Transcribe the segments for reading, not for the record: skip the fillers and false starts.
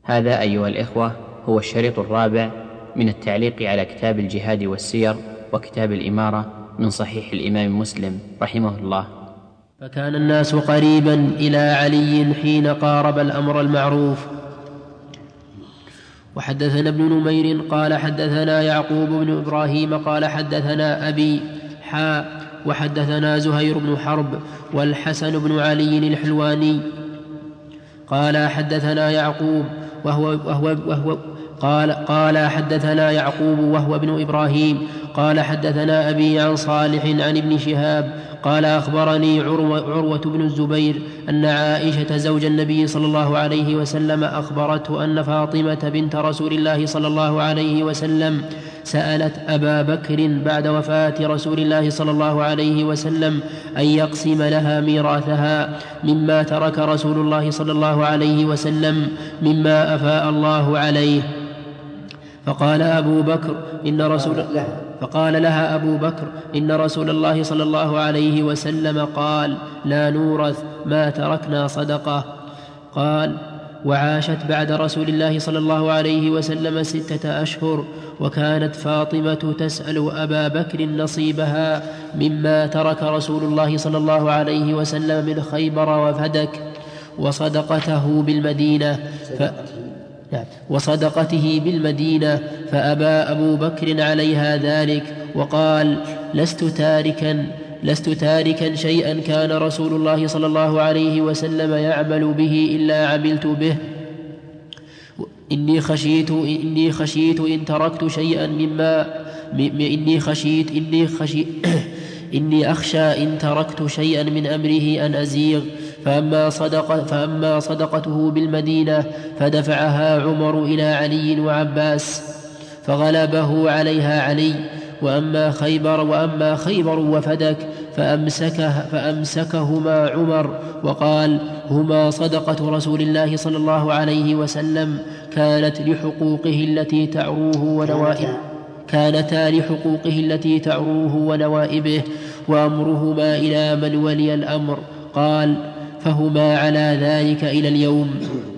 هذا أيها الإخوة هو الشريط الرابع من التعليق على كتاب الجهاد والسير وكتاب الإمارة من صحيح الإمام مسلم رحمه الله. فكان الناس قريبا إلى علي حين قارب الأمر المعروف. وحدثنا ابن نمير قال حدثنا يعقوب بن إبراهيم قال حدثنا أبي وحدثنا زهير بن حرب والحسن بن علي الحلواني قال حدثنا يعقوب قال حدثنا يعقوب وهو ابن إبراهيم قال حدثنا أبي عن صالح عن ابن شهاب قال أخبرني عروة بن الزبير أن عائشة زوج النبي صلى الله عليه وسلم أخبرته أن فاطمة بنت رسول الله صلى الله عليه وسلم سألت أبا بكر بعد وفاة رسول الله صلى الله عليه وسلم أن يقسم لها ميراثها مما ترك رسول الله صلى الله عليه وسلم مما أفاء الله عليه. فقال لها أبو بكر إن رسول الله صلى الله عليه وسلم قال لا نورث ما تركنا صدقة. قال وعاشت بعد رسول الله صلى الله عليه وسلم 6 أشهر وكانت فاطمة تسأل أبا بكر نصيبها مما ترك رسول الله صلى الله عليه وسلم من خيبر وفدك وصدقته بالمدينة فأبى أبو بكر عليها ذلك وقال لست تاركا شيئا كان رسول الله صلى الله عليه وسلم يعمل به إلا عملت به. إني خشيت إن تركت شيئا إني أخشى إن تركت شيئا من أمره أن أزيغ. فأما صدقته بالمدينة فدفعها عمر إلى علي وعباس فغلبه عليها علي. وأما خيبر وفدك فأمسكهما عمر وقال هما صدقة رسول الله صلى الله عليه وسلم كانتا لحقوقه التي تعروه ونوائبه وأمرهما إلى من ولي الأمر. قال فهما على ذلك إلى اليوم.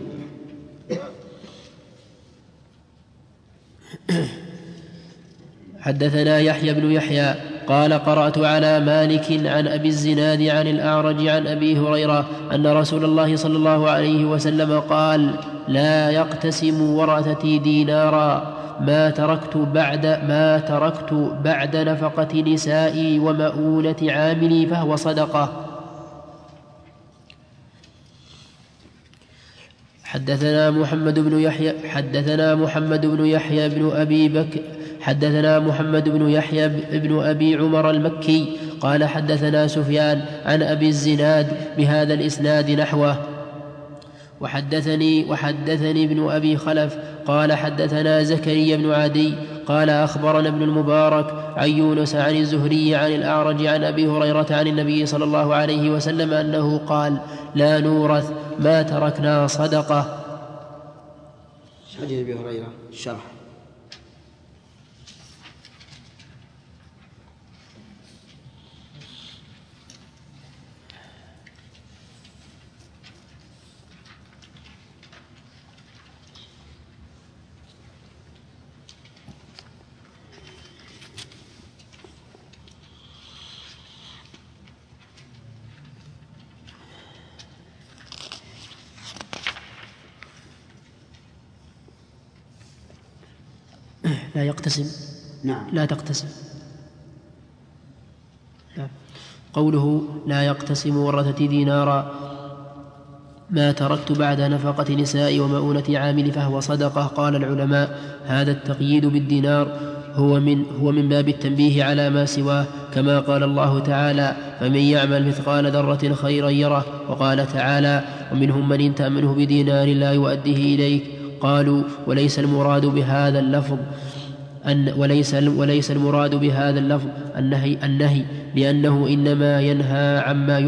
حدثنا يحيى بن يحيى قال قرأت على مالك عن أبي الزناد عن الأعرج عن أبي هريرة أن رسول الله صلى الله عليه وسلم قال لا يقتسم ورثتي دينارا ما تركت بعد نفقة نسائي ومؤونة عاملي فهو صدقة. حدثنا محمد بن يحيى بن أبي عمر المكي قال حدثنا سفيان عن أبي الزناد بهذا الإسناد نحوه. وحدثني ابن أبي خلف قال حدثنا زكريا بن عدي قال أخبرنا ابن المبارك عن يونس عن الزهري عن الأعرج عن أبي هريرة عن النبي صلى الله عليه وسلم أنه قال لا نورث ما تركنا صدقة. حديث أبي هريرة الشرح. لا يقتسم. نعم. لا تقتسم. قوله لا يقتسم ورثتي دينارا ما تركت بعد نفقة نساء ومؤونة عامل فهو صدقة. قال العلماء هذا التقييد بالدينار هو من باب التنبيه على ما سواه كما قال الله تعالى فمن يعمل مثقال ذرة خيرا يره. وقال تعالى ومنهم من إن تأمنه بدينار لا يؤديه إليك. قالوا وليس المراد بهذا اللفظ النهي لأنه إنما ينهى عما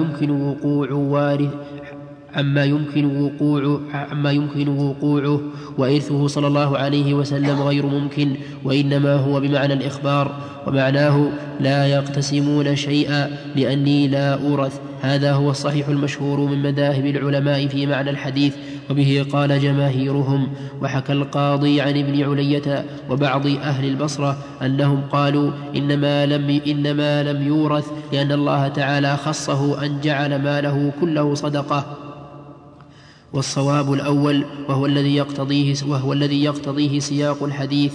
يمكن وقوعه وإرثه صلى الله عليه وسلم غير ممكن وإنما هو بمعنى الإخبار. ومعناه لا يقتسمون شيئا لأني لا أورث. هذا هو الصحيح المشهور من مذاهب العلماء في معنى الحديث. وبه قال جماهيرهم. وحكى القاضي عن ابن علية وبعض أهل البصرة أنهم قالوا إنما لم يورث لأن الله تعالى خصه أن جعل ماله كله صدقة. والصواب الأول وهو الذي يقتضيه سياق الحديث.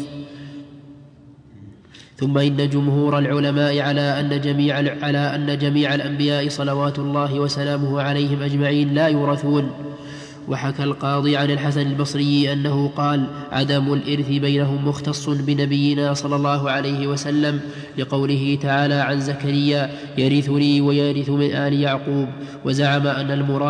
ثم إن جمهور العلماء على أن جميع الأنبياء صلوات الله وسلامه عليهم أجمعين لا يورثون. وحكى القاضي عن الحسن البصري أنه قال: عدم الإرث بينهم مختص بنبينا صلى الله عليه وسلم، لقوله تعالى عن زكريا: يرثني ويرث من آل يعقوب. وزعم أن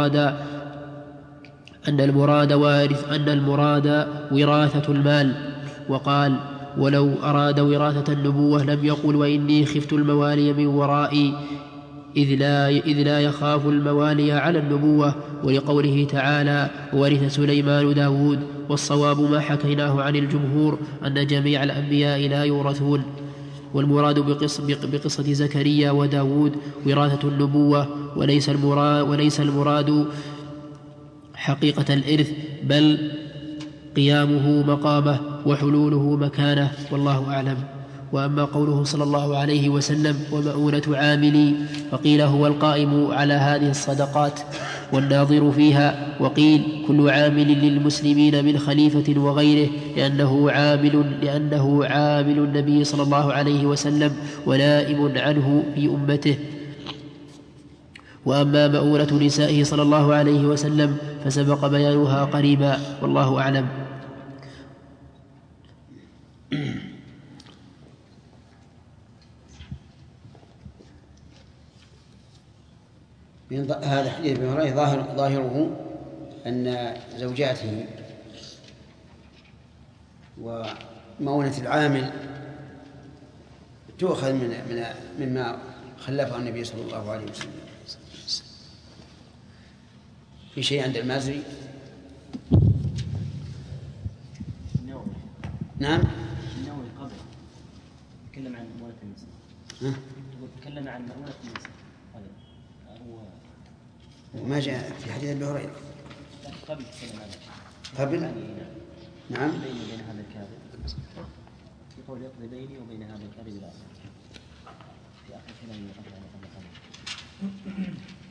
المراد وراثة المال، وقال: ولو أراد وراثة النبوة لم يقل وإني خفت الموالي من ورائي، إذ لا يخاف الموالي على النبوة، ولقوله تعالى: وورث سليمان داود. والصواب ما حكيناه عن الجمهور أن جميع الأنبياء لا يورثون، والمراد بقصة زكريا وداود وراثة النبوة، وليس المراد حقيقة الإرث، بل قيامه مقامه وحلوله مكانه، والله أعلم. وأما قوله صلى الله عليه وسلم: ومؤونة عاملي، فقيل هو القائم على هذه الصدقات والناظر فيها، وقيل كل عامل للمسلمين من خليفة وغيره، لأنه عامل النبي صلى الله عليه وسلم ونائب عنه في أمته. وأما مؤونة نسائه صلى الله عليه وسلم فسبق بيانها قريبا، والله أعلم. هذا حديث ابن هريرة ظاهره أن زوجاته ومؤونة العامل تؤخذ مما خلفه النبي صلى الله عليه وسلم. في شيء عند المازري؟ نعم. النووي قبل تكلم عن مؤونة النساء. تكلم عن مؤونة النساء. ما جاء في حديث ابن هريرة قبل. نعم. بين هذا الكاذب يقول يقضي بيني وبين هذا الكاذب لا في آخر كلامه قبل.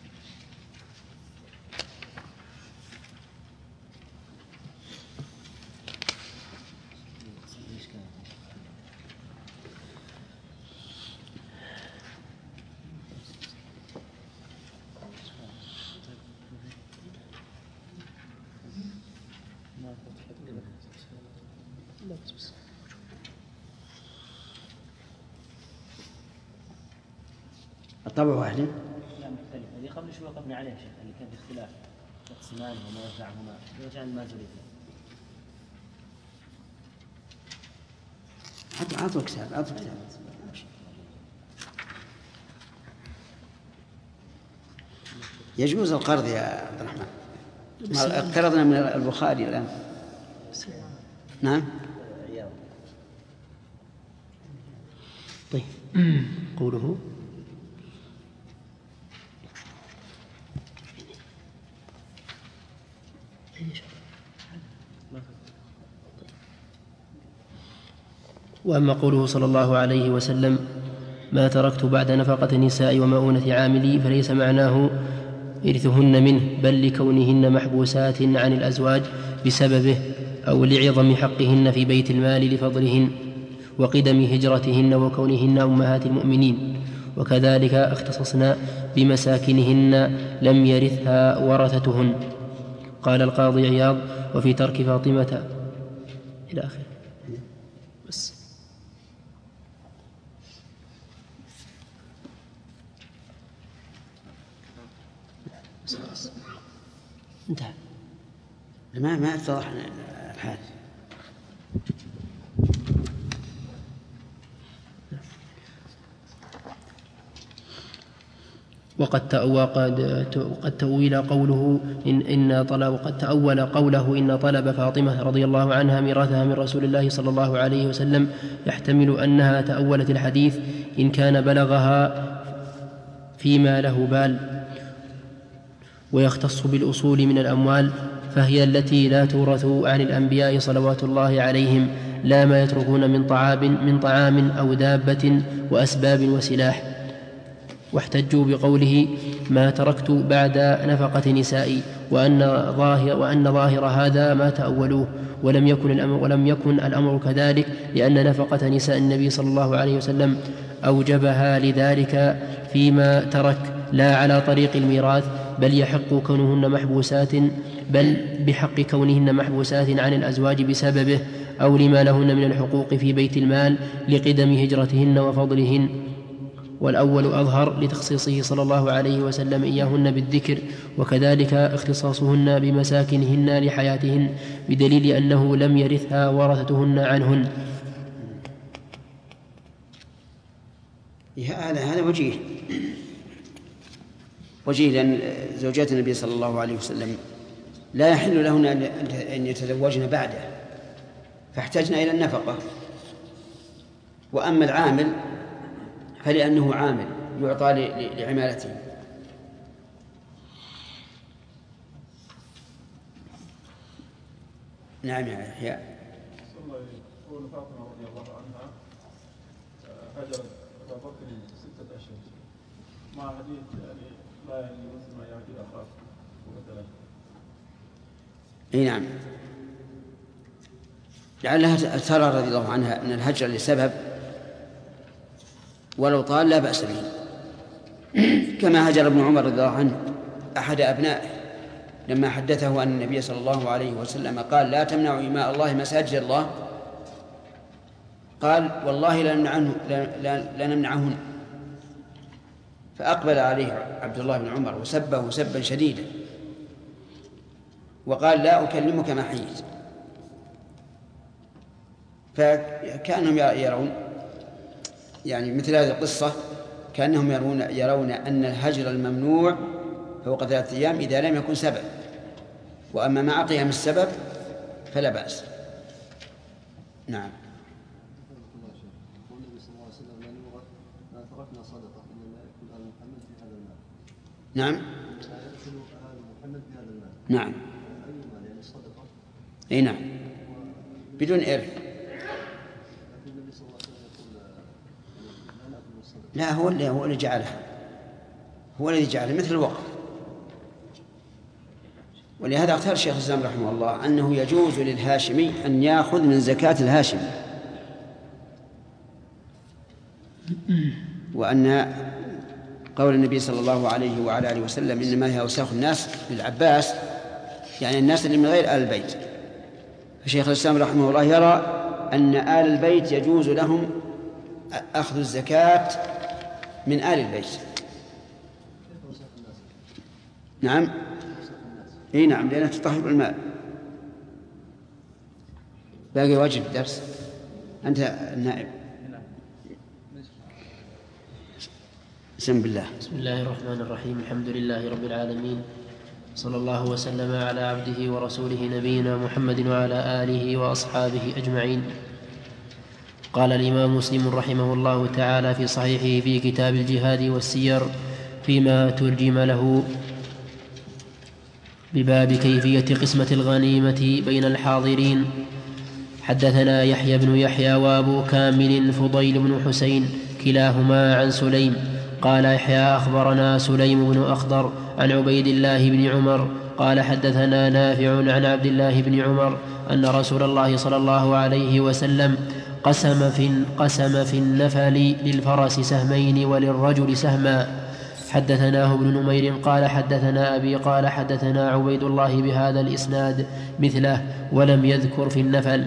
الطبع واحد؟ لا مختلف. هذه قبل شوي وقفنا عليه شيخ اللي كان في اختلاف تقسيمان وما يرجعهما يرجع المازري. عطوا كتاب. يجوز القرض يا عبد الرحمن. اقترضنا من البخاري الآن. نعم. طيب. قوله وأما قوله صلى الله عليه وسلم: ما تركت بعد نفقة النساء ومؤونة عاملي، فليس معناه إرثهن منه، بل لكونهن محبوسات عن الأزواج بسببه، أو لعظم حقهن في بيت المال لفضلهن وقدم هجرتهن وكونهن أمهات المؤمنين. وكذلك اختصصنا بمساكنهن لم يرثها ورثتهن. قال القاضي عياض: وفي ترك فاطمة إلى آخره. بس انتهى. ما اتضح الحال. وقد تأول قوله إن طلب فاطمة رضي الله عنها ميراثها من رسول الله صلى الله عليه وسلم يحتمل أنها تأولت الحديث إن كان بلغها فيما له بال، ويختص بالأصول من الأموال، فهي التي لا تورث عن الأنبياء صلوات الله عليهم، لا ما يتركون من طعام أو دابة وأسباب وسلاح. واحتجوا بقوله ما تركت بعد نفقة نسائي، وأن ظاهر هذا ما تأولوه، ولم يكن الأمر كذلك، لأن نفقة نساء النبي صلى الله عليه وسلم أوجبها لذلك فيما ترك، لا على طريق الميراث، بل بحق كونهن محبوسات عن الأزواج بسببه، أو لما لهن من الحقوق في بيت المال لقدم هجرتهن وفضلهن. والأول أظهر لتخصيصه صلى الله عليه وسلم إياهن بالذكر، وكذلك اختصاصهن بمساكنهن لحياتهن، بدليل أنه لم يرثها ورثتهن عنهن. هذا وجيه لأن زوجات النبي صلى الله عليه وسلم لا يحل لهن أن يتزوجن بعده، فاحتجنا إلى النفقة. وأما العامل فلأنه عامل يعطى لعمالته. نعم يا يحيى. قول فاطمة رضي الله عنها هجرت أبا بكر 6 أشهر، مع حديث يعني لا يجوز ما يعجل أخاك مثلا. اي نعم، لعلها ترى رضي الله عنها أن الهجر لسبب ولو طال لا بأس به، كما هجر ابن عمر رضي الله عنه أحد أبنائه لما حدثه أن النبي صلى الله عليه وسلم قال لا تمنعوا إماء الله مساجد الله، قال والله لا نمنعهن، فأقبل عليه عبد الله بن عمر وسبه سبا شديدا وقال لا أكلمك ما حييت. فكانهم يرون يعني مثل هذه القصة كأنهم يرون أن الهجر الممنوع فوق 3 أيام إذا لم يكن سبب، وأما مع قيام السبب فلا بأس. نعم. نعم. نعم. أي نعم، بدون إرث. لا، هو اللي جعلها، هو الذي جعلها مثل الوقف. ولهذا اختار الشيخ الإسلام رحمه الله أنه يجوز للهاشمي أن يأخذ من زكاة الهاشمي، وأن قول النبي صلى الله عليه وعلى آله وسلم إنما هي أوساخ الناس للعباس، يعني الناس اللي من غير آل البيت. فشيخ الإسلام رحمه الله يرى أن آل البيت يجوز لهم أخذ الزكاة من آل البيت. نعم. اي نعم، لأنها تطهر المال. باقي واجب الدرس. أنت النائب. بسم الله. بسم الله الرحمن الرحيم. الحمد لله رب العالمين، صلى الله وسلم على عبده ورسوله نبينا محمد وعلى آله وأصحابه أجمعين. قال الإمام مسلم رحمه الله تعالى في صحيحه في كتاب الجهاد والسير فيما ترجم له بباب كيفية قسمة الغنيمة بين الحاضرين: حدثنا يحيى بن يحيى وأبو كامل فضيل بن حسين كلاهما عن سليم قال يحيى أخبرنا سليم بن أخضر عن عبيد الله بن عمر قال حدثنا نافع عن عبد الله بن عمر أن رسول الله صلى الله عليه وسلم قسم في النفل للفرس سهمين وللرجل سهما. حدثناه ابن نمير قال حدثنا أبي قال حدثنا عبيد الله بهذا الإسناد مثله ولم يذكر في النفل.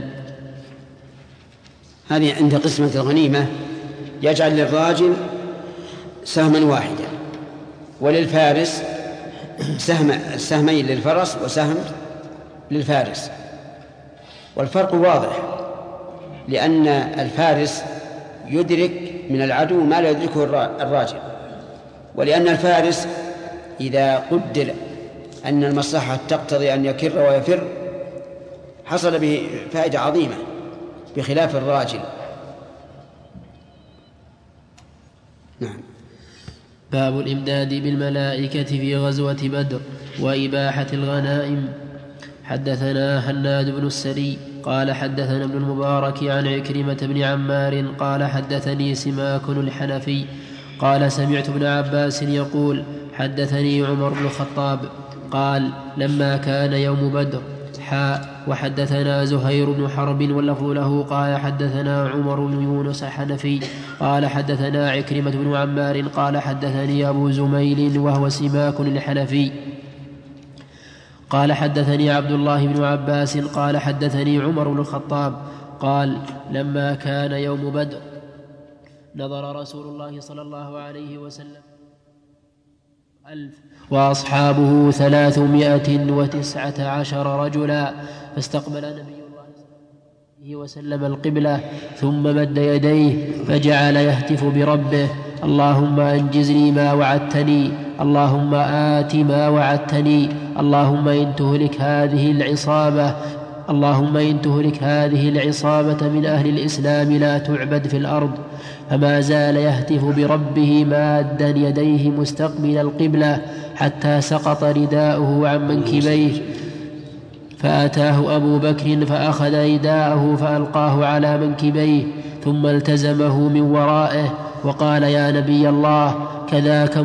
هذه عند قسمة الغنيمة يجعل للراجل سهما واحدا وللفارس سهمين للفرس وسهم للفارس. والفرق واضح، لأن الفارس يدرك من العدو ما لا يدركه الراجل، ولأن الفارس إذا قدر أن المصلحة تقتضي أن يكر ويفر حصل به فائدة عظيمة بخلاف الراجل. نعم. باب الإمداد بالملائكة في غزوة بدر وإباحة الغنائم. حدثنا هناد بن السري قال حدثنا ابن المبارك عن عكرمة بن عمار قال حدثني سماك الحنفي قال سمعت ابن عباس يقول حدثني عمر بن الخطاب قال لما كان يوم بدر وحدثنا زهير بن حرب واللفظ له قال حدثنا عمر بن يونس الحنفي قال حدثنا عكرمة بن عمار قال حدثني أبو زميل وهو سماك الحنفي قال حدثني عبد الله بن عباس قال حدثني عمر بن الخطاب قال لما كان يوم بدر نظر رسول الله صلى الله عليه وسلم 1000 وأصحابه 319 رجلا فاستقبل نبي الله صلى الله عليه وسلم القبلة ثم مد يديه فجعل يهتف بربه اللهم أنجزني ما وعدتني اللهم آت ما وعدتني اللهم إن تهلك هذه العصابة من أهل الإسلام لا تعبد في الأرض. فما زال يهتف بربه مادا يديه مستقبل القبلة حتى سقط رداؤه عن منكبيه فأتاه أبو بكر فأخذ رداءه فألقاه على منكبيه ثم التزمه من ورائه وقال يا نبي الله كذاك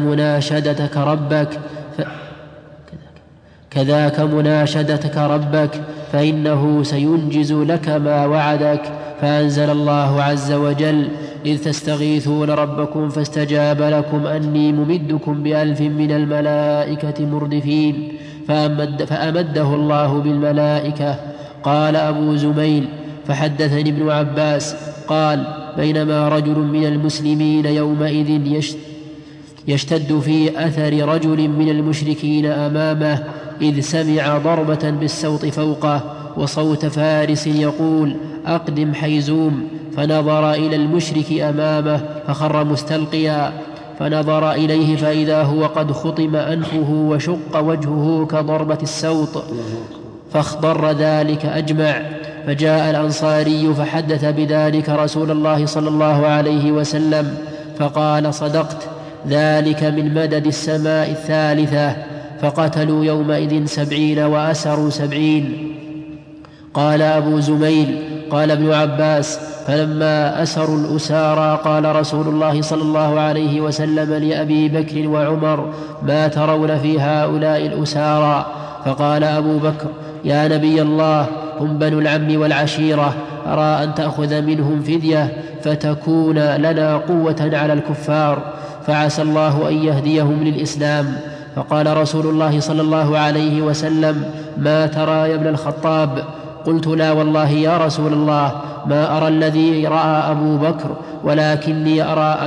مناشدتك ربك فإنه سينجز لك ما وعدك. فأنزل الله عز وجل إذ تستغيثون ربكم فاستجاب لكم أني ممدكم ب1000 من الملائكة مردفين فأمده الله بالملائكة. قال أبو زميل فحدثني ابن عباس قال بينما رجل من المسلمين يومئذ يشتد في أثر رجل من المشركين أمامه إذ سمع ضربة بالسوط فوقه وصوت فارس يقول أقدم حيزوم فنظر إلى المشرك أمامه فخر مستلقيا فنظر إليه فإذا هو قد خطم أنفه وشق وجهه كضربة السوط فاخضر ذلك أجمع. فجاء الأنصاري فحدث بذلك رسول الله صلى الله عليه وسلم فقال صدقت ذلك من مدد السماء الثالثة. فقتلوا يومئذ 70 وأسروا 70. قال أبو زميل قال ابن عباس فلما أسروا الأسارى قال رسول الله صلى الله عليه وسلم لأبي بكر وعمر ما ترون في هؤلاء الأسارى؟ فقال أبو بكر يا نبي الله هم بنو العم والعشيرة أرى أن تأخذ منهم فدية فتكون لنا قوة على الكفار فعسى الله أن يهديهم للإسلام. فقال رسول الله صلى الله عليه وسلم ما ترى يا ابن الخطاب؟ قلت لا والله يا رسول الله ما أرى الذي رأى أبو بكر ولكني أرى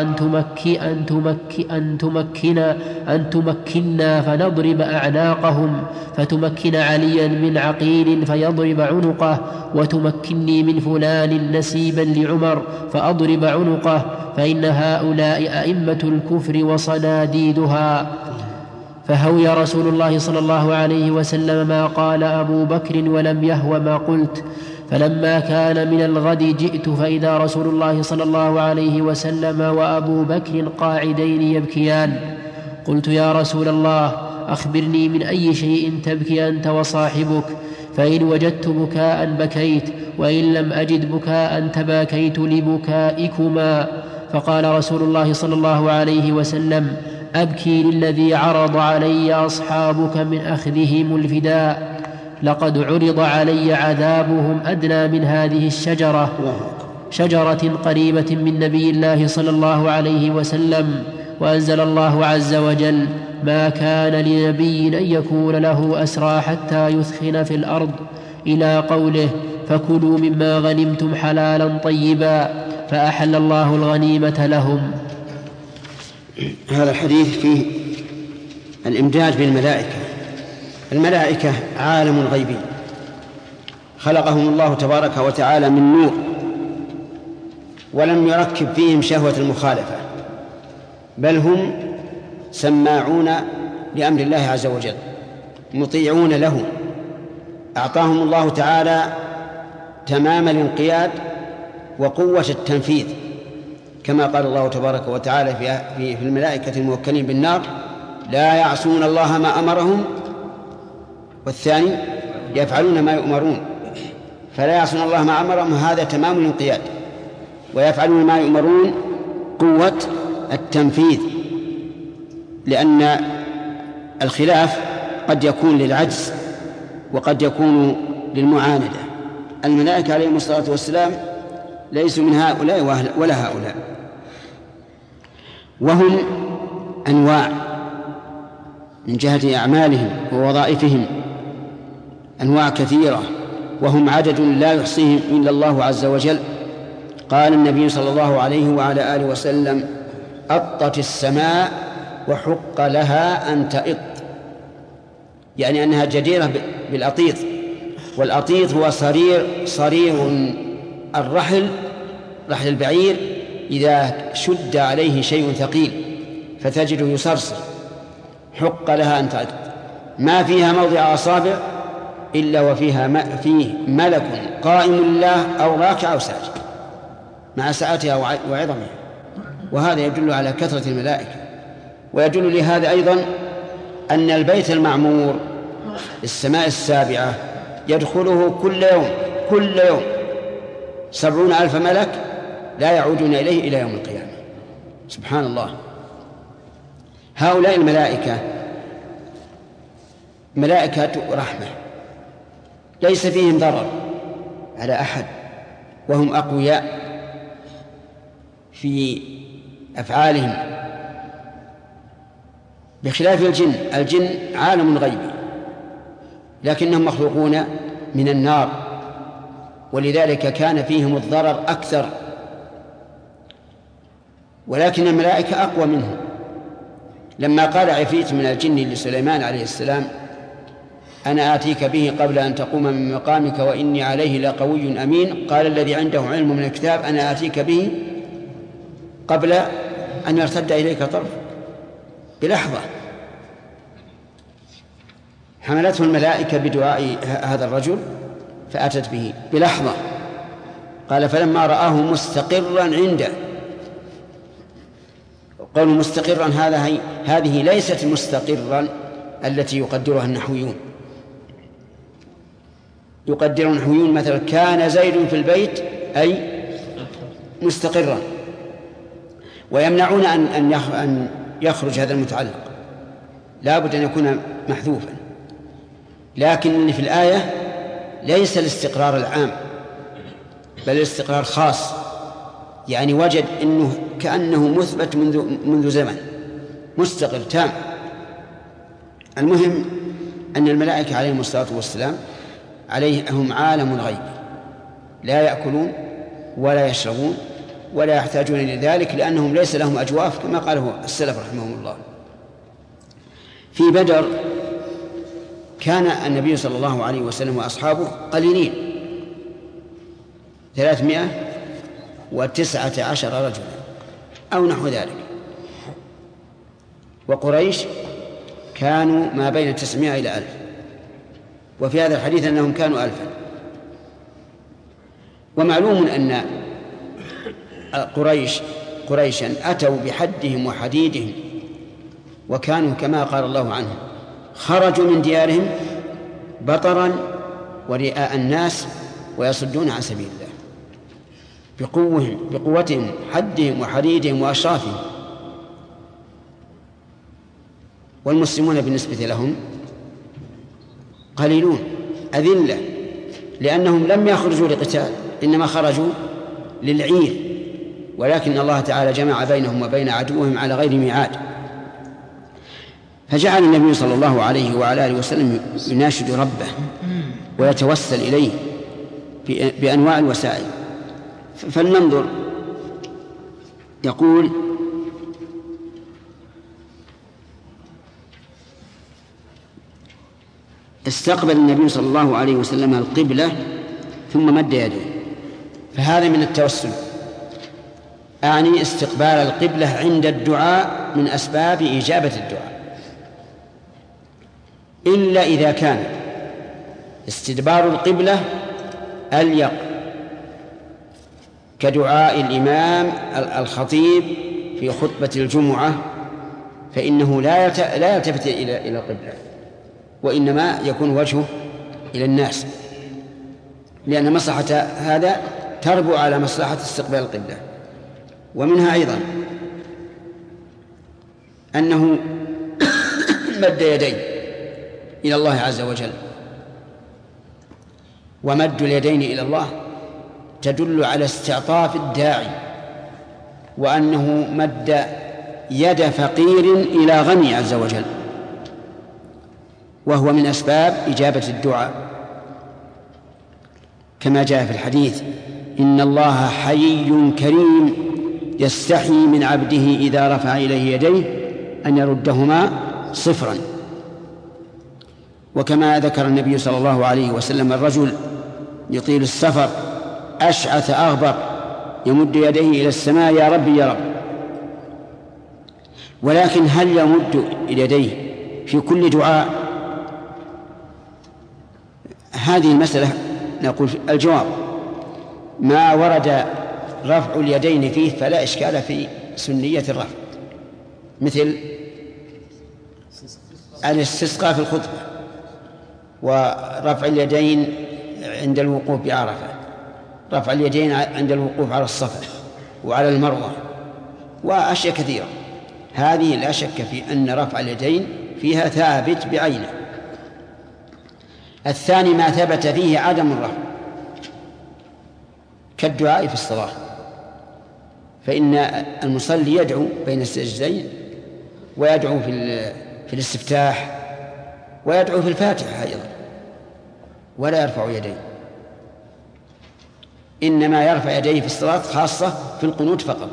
أن تمكننا فنضرب أعناقهم فتمكن عليا من عقيل فيضرب عنقه وتمكني من فلان نسيبا لعمر فأضرب عنقه فإن هؤلاء أئمة الكفر وصناديدها. فهوي رسول الله صلى الله عليه وسلم ما قال أبو بكر ولم يهو ما قلت. فلما كان من الغد جئت فإذا رسول الله صلى الله عليه وسلم وأبو بكر قاعدين يبكيان. قلت يا رسول الله أخبرني من أي شيء تبكي أنت وصاحبك؟ فإن وجدت بكاء بكيت وإن لم أجد بكاء تباكيت لبكائكما. فقال رسول الله صلى الله عليه وسلم أبكي للذي عرض علي أصحابك من أخذهم الفداء لقد عرض علي عذابهم أدنى من هذه الشجرة شجرة قريبة من نبي الله صلى الله عليه وسلم. وأنزل الله عز وجل ما كان لنبي أن يكون له أسرى حتى يثخن في الأرض إلى قوله فكلوا مما غنمتم حلالا طيبا فأحل الله الغنيمة لهم. هذا الحديث فيه الإمداد بالملائكة. الملائكة عالم الغيبي خلقهم الله تبارك وتعالى من نور ولم يركب فيهم شهوة المخالفة بل هم سماعون لأمر الله عز وجل مطيعون له. أعطاهم الله تعالى تمام الانقياد وقوة التنفيذ كما قال الله تبارك وتعالى في الملائكة الموكلين بالنار لا يعصون الله ما أمرهم والثاني يفعلون ما يؤمرون، فلا يعصون الله ما أمرهم، هذا تمام الانقياد. ويفعلون ما يؤمرون قوة التنفيذ، لأن الخلاف قد يكون للعجز وقد يكون للمعاندة. الملائكة عليهم الصلاة والسلام ليسوا من هؤلاء ولا هؤلاء، وهم أنواع من جهة أعمالهم ووظائفهم، أنواع كثيرة، وهم عدد لا يحصيهم إلا الله عز وجل. قال النبي صلى الله عليه وعلى آله وسلم: أطت السماء وحق لها أن تئط، يعني أنها جديرة بالأطيط. والأطيط هو صرير الرحل، رحل البعير إذا شد عليه شيء ثقيل فتجده يصرصر. حق لها أن تئط، ما فيها موضع أصابع إلا وفيه فيه ملك قائم لله أو راكع أو ساجد مع سعتها وعظمها. وهذا يدل على كثرة الملائكة. ويدل لهذا أيضا أن البيت المعمور السماء السابعة يدخله كل يوم 70,000 ملك لا يعودون إليه إلى يوم القيامة. سبحان الله. هؤلاء الملائكة ملائكة رحمة، ليس فيهم ضرر على أحد، وهم أقوياء في أفعالهم، بخلاف الجن عالم غيبي لكنهم مخلوقون من النار، ولذلك كان فيهم الضرر أكثر. ولكن الملائكة أقوى منهم. لما قال عفريت من الجن لسليمان عليه السلام: أنا آتيك به قبل أن تقوم من مقامك وإني عليه لقوي أمين، قال الذي عنده علم من الكتاب: أنا آتيك به قبل أن يرتد إليك طرف، بلحظة. حملته الملائكة بدعاء هذا الرجل فأتت به بلحظة. قال: فلما رآه مستقرا عنده. قول مستقرا هذه ليست مستقرا التي يقدرها النحويون. يقدر النحويون مثلا: كان زيد في البيت، أي مستقرا، ويمنعون أن يخرج هذا المتعلق، لا بد أن يكون محذوفا. لكن في الآية ليس الاستقرار العام بل الاستقرار خاص، يعني وجد أنه كأنه مثبت منذ زمن، مستقر تام. المهم أن الملائكة عليهم الصلاة والسلام هم عالم الغيب، لا يأكلون ولا يشربون ولا يحتاجون إلى ذلك، لأنهم ليس لهم أجواف كما قاله السلف رحمهم الله. في بدر كان النبي صلى الله عليه وسلم وأصحابه قليلين، 319 رجلا أو نحو ذلك، وقريش كانوا ما بين 900 إلى 1000، وفي هذا الحديث أنهم كانوا 1000. ومعلوم أن قريشا أتوا بحدهم وحديدهم، وكانوا كما قال الله عنهم: خرجوا من ديارهم بطرا ورئاء الناس ويصدون عن سبيل الله، بقوتهم، حدهم وحديدهم وأشرافهم. والمسلمون بالنسبة لهم قليلون أذلة، لأنهم لم يخرجوا لقتال، إنما خرجوا للعير، ولكن الله تعالى جمع بينهم وبين عدوهم على غير ميعاد. فجعل النبي صلى الله عليه وعلى آله وسلم يناشد ربه ويتوسل إليه بأنواع الوسائل. فلننظر. يقول: استقبل النبي صلى الله عليه وسلم القبلة ثم مد يده، فهذا من التوسل، أعني استقبال القبلة عند الدعاء من أسباب إجابة الدعاء، إلا إذا كان استدبار القبلة أليق، كدعاء الإمام الخطيب في خطبة الجمعة، فإنه لا يلتفت إلى القبلة، وإنما يكون وجهه إلى الناس، لأن مصلحة هذا تربو على مصلحة استقبال القبلة. ومنها أيضا أنه مد يديه إلى الله عز وجل، ومد اليدين إلى الله تدل على استعطاف الداعي، وأنه مد يد فقير إلى غني عز وجل، وهو من أسباب إجابة الدعاء، كما جاء في الحديث: إن الله حيي كريم يستحي من عبده إذا رفع إليه يديه أن يردهما صفرا. وكما ذكر النبي صلى الله عليه وسلم الرجل يطيل السفر أشعث أغبر يمد يديه إلى السماء: يا ربي يا رب. ولكن هل يمد يديه في كل دعاء؟ هذه المسألة نقول الجواب: ما ورد رفع اليدين فيه فلا إشكال في سنية الرفع، مثل الاستسقاء في الخطبة، ورفع اليدين عند الوقوف بعرفة، رفع اليدين عند الوقوف على الصفا وعلى المروة، وأشياء كثيرة. هذه لا شك في أن رفع اليدين فيها ثابت بعينه. الثاني ما ثبت فيه عدم الرفع كالدعاء في الصلاة، فإن المصلي يدعو بين السجدين، ويدعو في الاستفتاح، ويدعو في الفاتحة أيضا، ولا يرفع يديه. إنما يرفع يديه في الصلاة خاصة في القنوت فقط.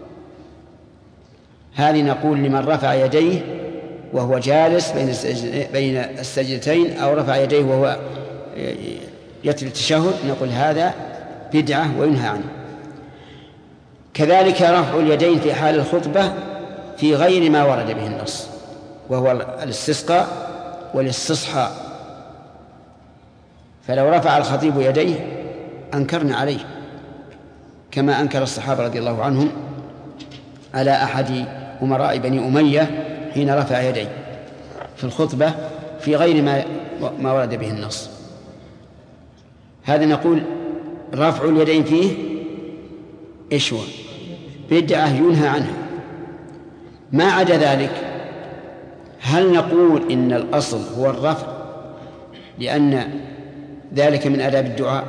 هذه نقول لمن رفع يديه وهو جالس بين السجدتين، أو رفع يديه وهو يتلو التشهد، نقول هذا بدعة وينهى عنه. كذلك رفع اليدين في حال الخطبة في غير ما ورد به النص، وهو الاستسقاء والاستصحاء. فلو رفع الخطيب يديه أنكرنا عليه، كما أنكر الصحابة رضي الله عنهم على أحد أمراء بني أمية حين رفع يديه في الخطبة في غير ما ورد به النص. هذا نقول رفع اليدين فيه إيش هو؟ بدعة ينهى عنها. ما عدا ذلك هل نقول إن الأصل هو الرفع لأن ذلك من آداب الدعاء،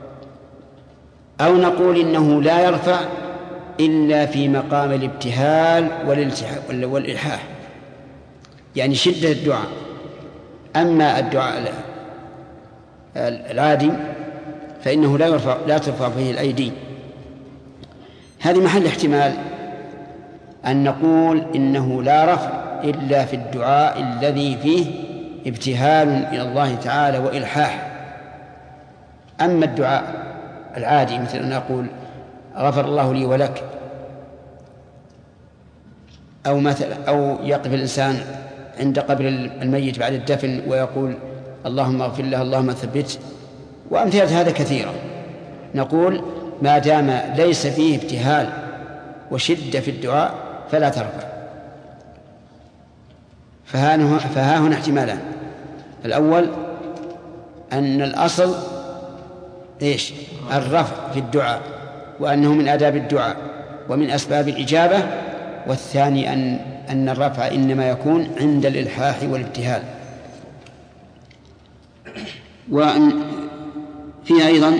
أو نقول إنه لا يرفع إلا في مقام الابتهال والإلحاح، يعني شدة الدعاء. أما الدعاء العادي فإنه لا ترفع فيه الأيدي. هذه محل احتمال أن نقول إنه لا رفع إلا في الدعاء الذي فيه ابتهال إلى الله تعالى وإلحاح. أما الدعاء العادي مثل أن أقول غفر الله لي ولك، أو يقف الإنسان عند قبر الميت بعد الدفن ويقول اللهم اغفر له اللهم ثبته، وأمثلة هذا كثيرة، نقول ما دام ليس فيه ابتهال وشدة في الدعاء فلا ترفع. فها هنا احتمالان: الأول أن الأصل إيش؟ الرفع في الدعاء، وأنه من آداب الدعاء ومن أسباب الإجابة. والثاني أن الرفع إنما يكون عند الإلحاح والابتهال. وفي أيضا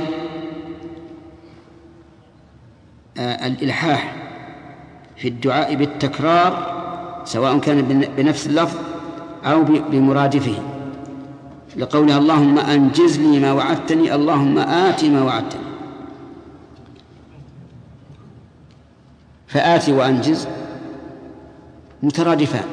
الإلحاح في الدعاء بالتكرار سواء كان بنفس اللفظ أو بمرادفه، لقولها اللهم أنجز لي ما وعدتني اللهم آتي ما وعدتني. فآتي وأنجز مترادفان.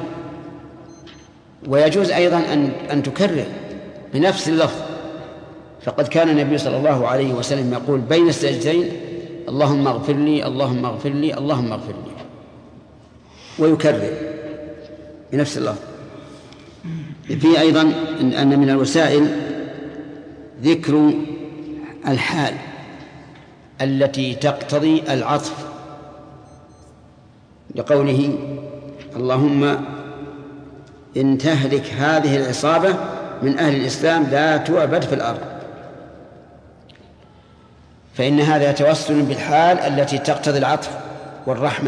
ويجوز أيضا أن تكرر بنفس اللفظ، فقد كان النبي صلى الله عليه وسلم يقول بين السجدين اللهم اغفر لي اللهم اغفر لي اللهم اغفر لي، ويكرر بنفس اللفظ. في أيضا أن من الوسائل ذكر الحال التي تقتضي العطف، لقوله اللهم إن تهلك هذه العصابة من أهل الإسلام لا تعبد في الأرض، فإن هذا توسل بالحال التي تقتضي العطف والرحمة.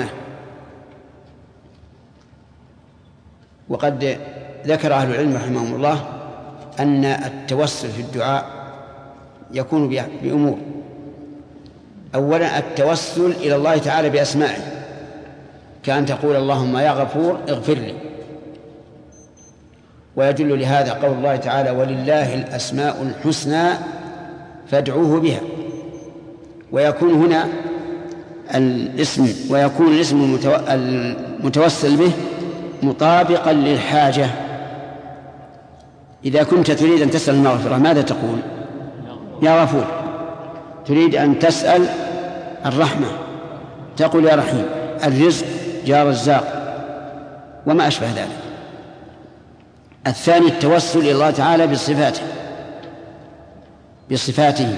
وقد ذكر أهل العلم رحمهم الله أن التوسل في الدعاء يكون بأمور. أولا التوسل إلى الله تعالى بأسمائه، كأن تقول اللهم يا غفور اغفر لي، ويدل لهذا قول الله تعالى ولله الأسماء الحسنى فادعوه بها. ويكون هنا الاسم المتوسل به مطابقا للحاجة. إذا كنت تريد أن تسأل المغفرة ماذا تقول؟ يا غفور. تريد أن تسأل الرحمة تقول يا رحيم. الرزق يا رزاق، وما أشبه ذلك. الثاني التوسل إلى الله تعالى بصفاته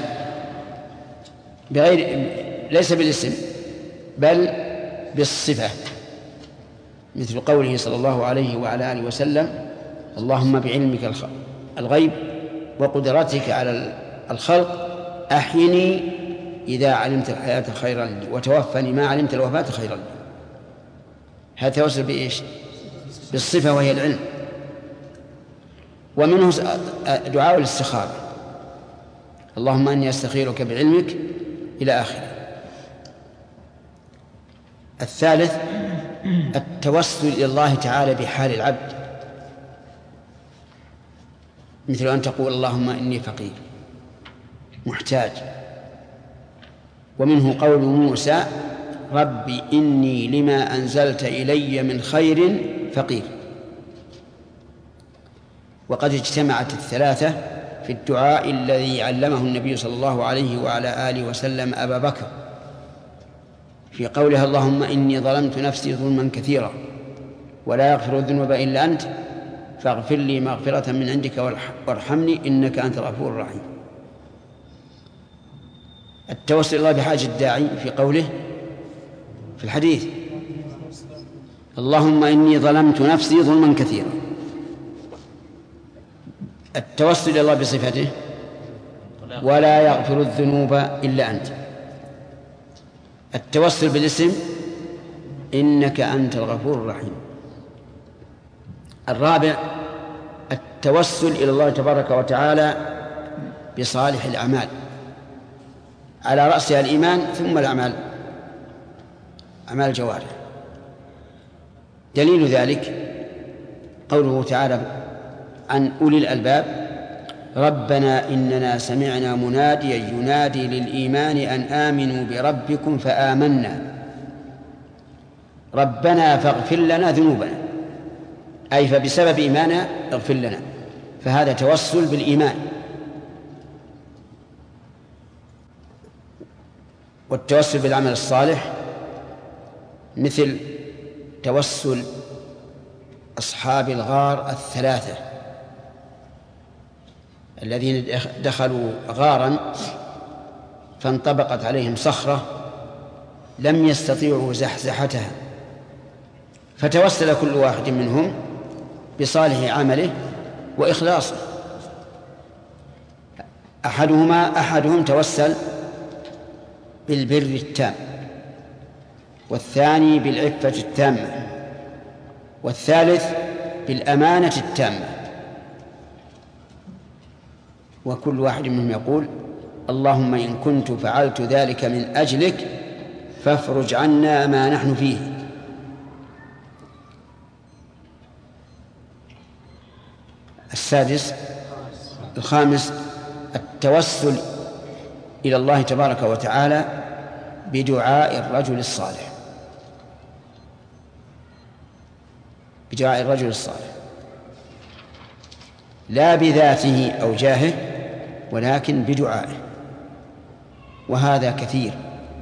ليس بالاسم بل بالصفة، مثل قوله صلى الله عليه وعلى آله وسلم اللهم بعلمك الغيب وقدرتك على الخلق أحيني إذا علمت الحياة خيرا لي وتوفني ما علمت الوفاة خيرا لي. هذا توسل بإيش؟ بالصفة وهي العلم. ومنه دعاء الاستخارة اللهم أني أستخيرك بعلمك إلى آخره. الثالث التوسل إلى الله تعالى بحال العبد، مثل أن تقول اللهم إني فقير محتاج. ومنه قول موسى ربي إني لما أنزلت إلي من خير فقير. وقد اجتمعت الثلاثة في الدعاء الذي علمه النبي صلى الله عليه وعلى آله وسلم أبا بكر في قولها اللهم إني ظلمت نفسي ظلما كثيرا ولا يغفر الذنوب إلا أنت فاغفر لي مغفرة من عندك وارحمني إنك أنت الغفور الرحيم. التوسل إلى الله بحاجة الداعي في قوله في الحديث اللهم إني ظلمت نفسي ظلما كثيرا. التوسل إلى الله بصفته ولا يغفر الذنوب إلا أنت. التوسل بالاسم إنك أنت الغفور الرحيم. الرابع التوسل إلى الله تبارك وتعالى بصالح الأعمال، على رأسها الإيمان ثم الأعمال، أعمال الجوارح. دليل ذلك قوله تعالى عن أولي الألباب ربنا إننا سمعنا مناديا ينادي للإيمان أن آمنوا بربكم فآمنا ربنا فاغفر لنا ذنوبنا، أي فبسبب إيماننا اغفر لنا. فهذا توسل بالإيمان. والتوسل بالعمل الصالح مثل توسل أصحاب الغار الثلاثة الذين دخلوا غارا فانطبقت عليهم صخرة لم يستطيعوا زحزحتها، فتوسل كل واحد منهم بصالح عمله وإخلاصه. أحدهم توسل بالبر التام، والثاني بالعفة التامة، والثالث بالأمانة التامة. وكل واحد منهم يقول اللهم إن كنت فعلت ذلك من أجلك فافرج عنا ما نحن فيه. الخامس التوسل إلى الله تبارك وتعالى بدعاء الرجل الصالح، بدعاء الرجل الصالح لا بذاته أو جاهه ولكن بدعائه، وهذا كثير.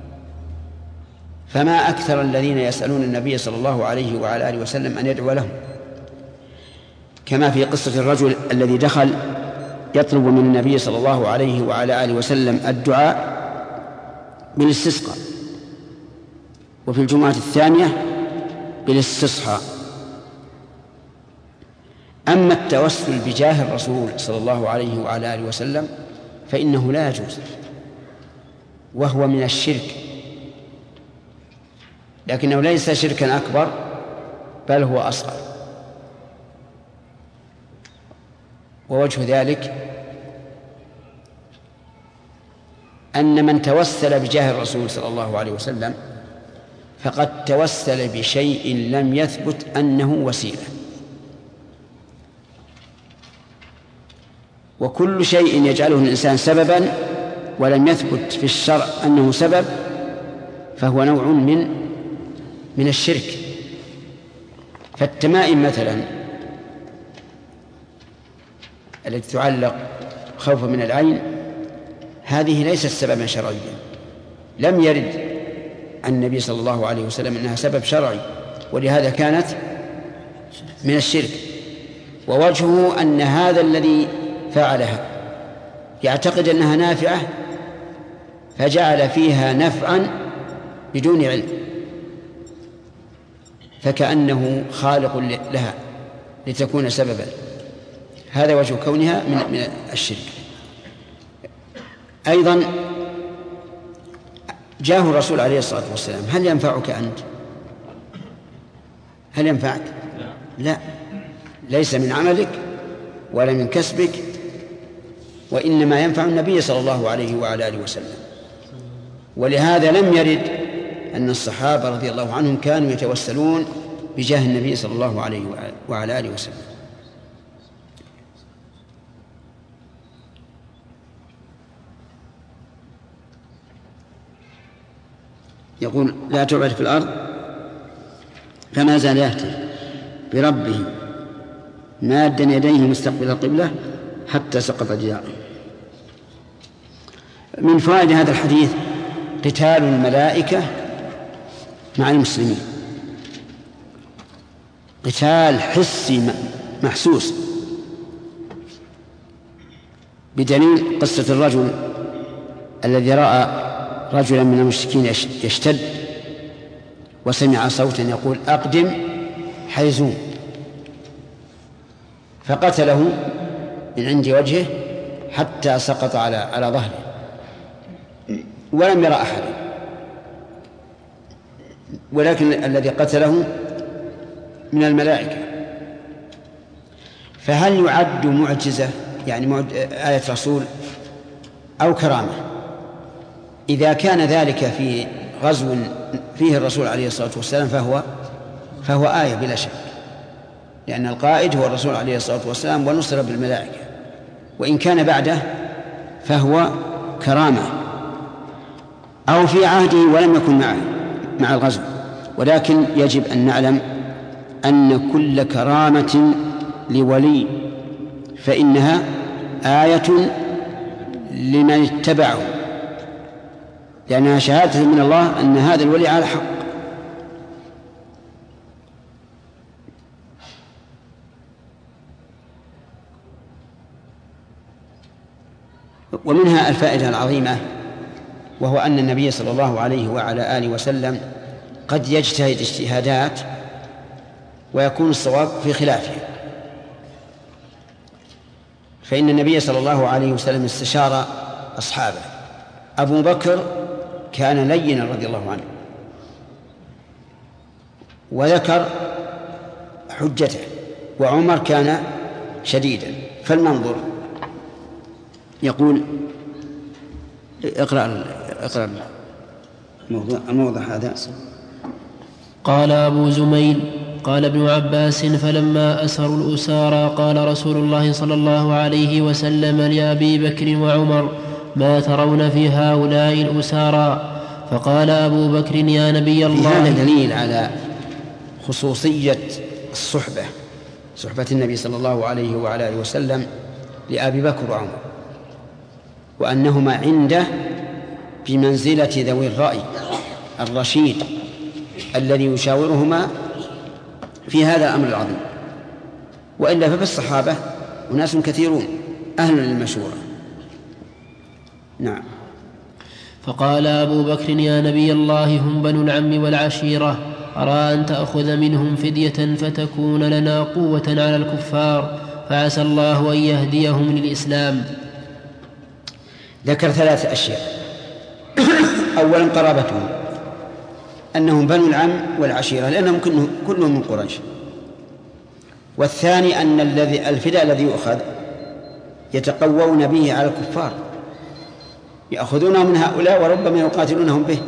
فما أكثر الذين يسألون النبي صلى الله عليه وعلى آله وسلم أن يدعو لهم، كما في قصة الرجل الذي دخل يطلب من النبي صلى الله عليه وعلى آله وسلم الدعاء بالاستسقاء، وفي الجمعة الثانية بالاستصحاء. أما التوسل بجاه الرسول صلى الله عليه وعلى آله وسلم فإنه لا يجوز، وهو من الشرك، لكنه ليس شركا أكبر بل هو أصغر. ووجه ذلك أن من توسل بجاه الرسول صلى الله عليه وسلم فقد توسل بشيء لم يثبت أنه وسيلة، وكل شيء يجعله الإنسان سببا ولم يثبت في الشرع أنه سبب فهو نوع من الشرك. فالتمائم مثلا التي تعلق خوفا من العين هذه ليست سببا شرعيا، لم يرد عن النبي صلى الله عليه وسلم أنها سبب شرعي، ولهذا كانت من الشرك. ووجهه أن هذا الذي فعلها يعتقد أنها نافعة فجعل فيها نفعا بدون علم، فكأنه خالق لها لتكون سببا. هذا وجه كونها من الشرك. أيضا جاه الرسول عليه الصلاة والسلام هل ينفعك أنت؟ هل ينفعك؟ لا، ليس من عملك ولا من كسبك، وإنما ينفع النبي صلى الله عليه وعلى آله وسلم. ولهذا لم يرد أن الصحابة رضي الله عنهم كانوا يتوسلون بجاه النبي صلى الله عليه وعلى آله وسلم. يقول لا تعبد في الأرض فما زال يهتف بربه مادا يديه مستقبل القبلة حتى سقط جداره. من فوائد هذا الحديث قتال الملائكة مع المسلمين، قتال حسي محسوس، بدليل قصة الرجل الذي رأى رجلا من المشركين يشتد وسمع صوتا يقول أقدم حيزوم، فقتله من عند وجهه حتى سقط على ظهره ولم يرى أحدا، ولكن الذي قتله من الملائكة. فهل يعد معجزة يعني آية رسول أو كرامة؟ إذا كان ذلك في غزو فيه الرسول عليه الصلاة والسلام فهو آية بلا شك، لأن القائد هو الرسول عليه الصلاة والسلام ونصر بالملائكة، وإن كان بعده فهو كرامة، أو في عهده ولم يكن مع الغزو. ولكن يجب أن نعلم أن كل كرامة لولي فإنها آية لمن اتبعه، لأنها شهادة من الله أن هذا الولي على حق. ومنها الفائدة العظيمة، وهو أن النبي صلى الله عليه وعلى آله وسلم قد يجتهد اجتهادات ويكون الصواب في خلافه. فإن النبي صلى الله عليه وسلم استشار أصحابه. أبو بكر كان لينا رضي الله عنه وذكر حجته، وعمر كان شديدا. فلننظر. يقول اقرأ الموضع هذا. قال أبو زميل قال ابن عباس فلما أسروا الأسارى قال رسول الله صلى الله عليه وسلم لأبي بكر وعمر ما ترون في هؤلاء الأسارى؟ فقال أبو بكر يا نبي الله. هذا دليل على خصوصية الصحبة، صحبة النبي صلى الله عليه وعلى آله وسلم لأبي بكر وعمر، وأنهما عنده بمنزلة ذوي الرأي الرشيد الذي يشاورهما في هذا الأمر العظيم. وإلا ففي الصحابة أناس كثيرون أهل للمشورة. نعم. فقال أبو بكر يا نبي الله هم بنو العم والعشيرة أرى أن تأخذ منهم فدية فتكون لنا قوة على الكفار، فعسى الله أن يهديهم للإسلام. ذكر 3 أشياء. أولا قرابتهم، أنهم بنو العم والعشيرة لأنهم كلهم من قريش. والثاني أن الفداء الذي يؤخذ يتقوون به على الكفار، يأخذونه من هؤلاء وربما يقاتلونهم به.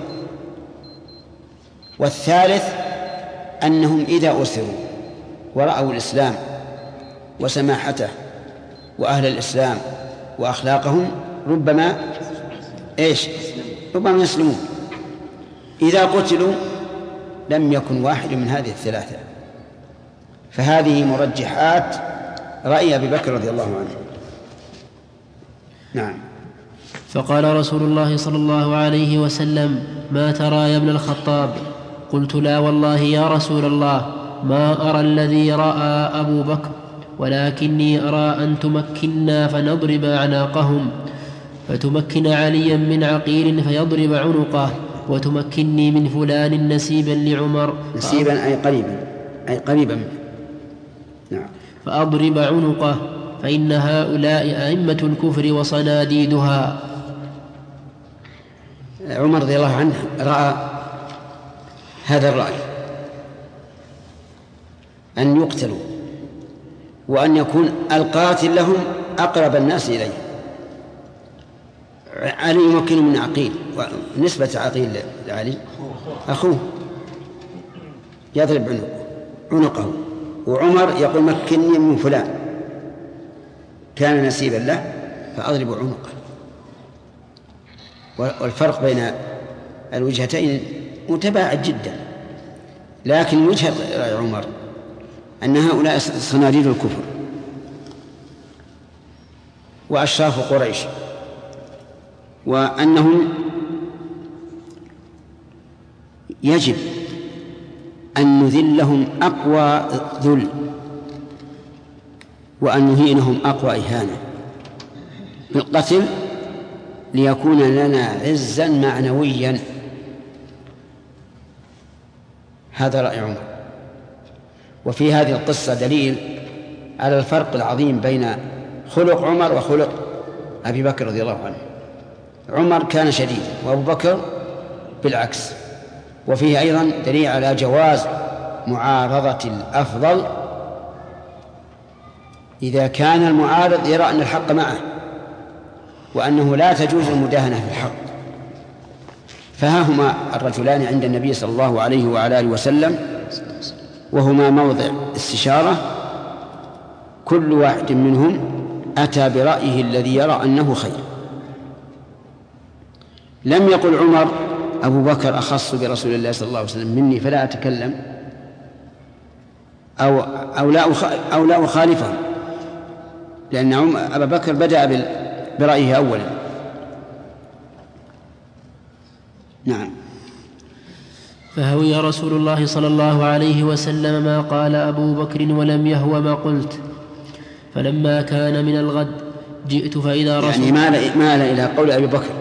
والثالث أنهم إذا أسروا ورأوا الإسلام وسماحته وأهل الإسلام وأخلاقهم ربما يسلمون. إذا قتلوا لم يكن واحد من هذه الثلاثة. فهذه مرجحات رأي أبي بكر رضي الله عنه. نعم. فقال رسول الله صلى الله عليه وسلم: ما ترى يا ابن الخطاب؟ قلت: لا والله يا رسول الله، ما أرى الذي رأى أبو بكر، ولكني أرى أن تمكنا فنضرب أعناقهم، فتمكن عليا من عقيل فيضرب عنقه، وتمكني من فلان نسيبا لعمر، نسيبا أي قريبا نعم، فأضرب عنقه، فإن هؤلاء أئمة الكفر وصناديدها. عمر رضي الله عنه رأى هذا الرأي، أن يقتلوا وأن يكون القاتل لهم أقرب الناس إليه. علي يمكن من عقيل، ونسبة عقيل لعلي أخوه، يضرب عنقه، وعمر يقول مكني من فلان كان نسيبا له فأضرب عنقه. والفرق بين الوجهتين متباعد جدا، لكن وجهة رأي عمر أن هؤلاء صناديد الكفر وأشراف قريش، وأنهم يجب أن نذلهم أقوى ذل، وأن نهينهم أقوى إهانة بالقتل، ليكون لنا عزا معنويا. هذا رأي عمر. وفي هذه القصة دليل على الفرق العظيم بين خلق عمر وخلق أبي بكر رضي الله عنه. عمر كان شديدا وأبو بكر بالعكس. وفيه أيضا دليل على جواز معارضة الأفضل إذا كان المعارض يرى أن الحق معه، وأنه لا تجوز المداهنة في الحق. فها هما الرجلان عند النبي صلى الله عليه وعلى آله وسلم، وهما موضع استشارة، كل واحد منهم أتى برأيه الذي يرى أنه خير. لم يقل عمر أبو بكر أخص برسول الله صلى الله عليه وسلم مني فلا أتكلم، أو لا أخالفه، لأن أبا بكر بدأ برأيه أولا. نعم. فهوي رسول الله صلى الله عليه وسلم ما قال أبو بكر ولم يهو ما قلت. فلما كان من الغد جئت فإذا رسول يعني مال إلى قول أبي بكر،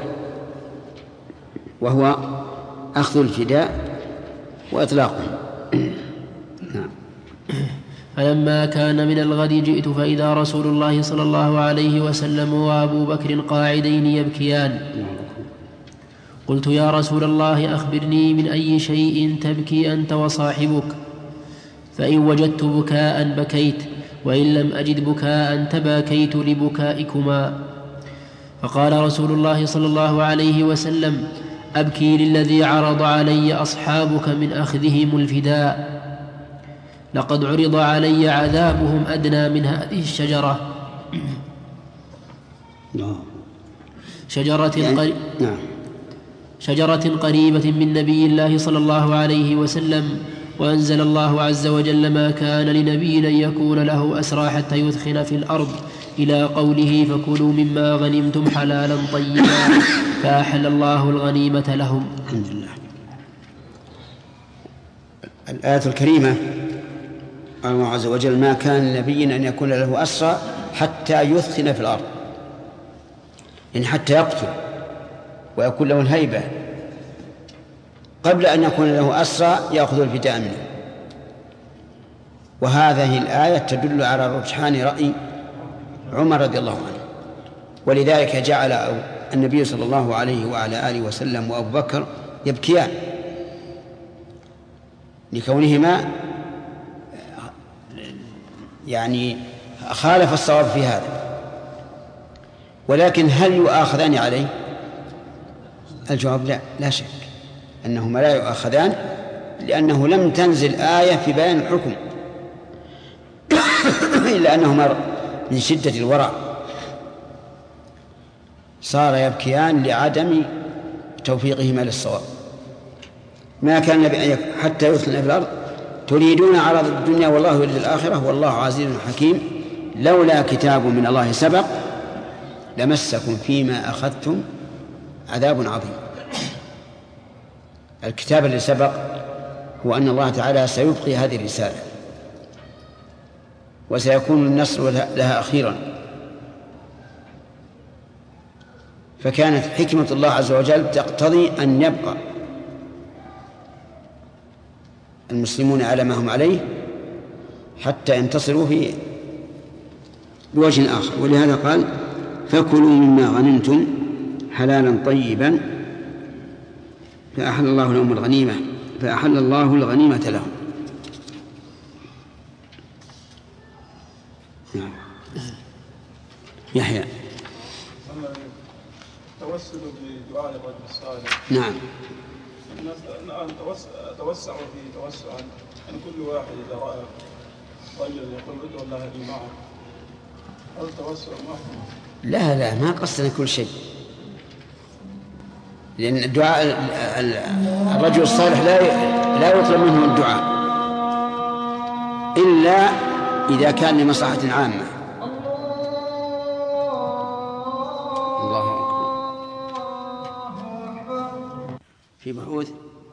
وهو أخذ الفداء وإطلاقه. نعم. فلما كان من الغد جئت فإذا رسول الله صلى الله عليه وسلم وأبو بكر قاعدين يبكيان. قلت: يا رسول الله أخبرني من أي شيء تبكي أنت وصاحبك؟ فإن وجدت بكاء بكيت، وإن لم أجد بكاء تباكيت لبكائكما. فقال رسول الله صلى الله عليه وسلم: أبكي للذي عرض علي أصحابك من أخذهم الفداء، لقد عرض علي عذابهم أدنى من هذه الشجرة، شجرة قريبة من نبي الله صلى الله عليه وسلم. وأنزل الله عز وجل: ما كان لنبي أن يكون له أسرى حتى يثخن في الأرض، إلى قوله: فكلوا مما غنمتم حلالا طيبا، فأحل الله الغنيمة لهم. الحمد لله. الآية الكريمة قال الله عز وجل: ما كان لنبي أن يكون له أسرى حتى يثخن في الأرض، يعني حتى يقتل ويكون له الهيبة. قبل أن يكون له أسرى يأخذ الفداء منه. وهذه الآية تدل على رجحان رأي عمر رضي الله عنه، ولذلك جعل النبي صلى الله عليه وعلى آله وسلم وأبو بكر يبكيان لكونهما يعني خالف الصواب في هذا. ولكن هل يؤاخذان عليه؟ الجواب لا شك أنهما لا يؤاخذان، لأنه لم تنزل آية في بيان الحكم إلا أنهما من شدة الورع صار يبكيان لعدم توفيقهما للصواب. ما كان النبي حتى يثنى في الأرض تريدون عرض الدنيا والله يريد الآخرة والله عزيز حكيم لولا كتاب من الله سبق لمسكم فيما أخذتم عذاب عظيم. الكتاب اللي سبق هو أن الله تعالى سيبقي هذه الرسالة وسيكون النصر لها أخيرا. فكانت حكمة الله عز وجل تقتضي أن يبقى المسلمون على ما هم عليه حتى ينتصروا في بوجه آخر. ولهذا قال فكلوا مما غنمتم حلالا طيبا فأحل الله الغنيمة لهم. يحيى التوسل بدعاء الرجل الصالح. نعم. الناس الآن توسعوا في توسعا أن كل واحد إذا رأى رجل يقول ادعو الله لي معه، هذا توسع معه؟ لا ما قصدنا كل شيء، لأن الدعاء الرجل الصالح لا يطلب منه الدعاء إلا إذا كان لمصلحة عامة. الله أكبر. في بحوث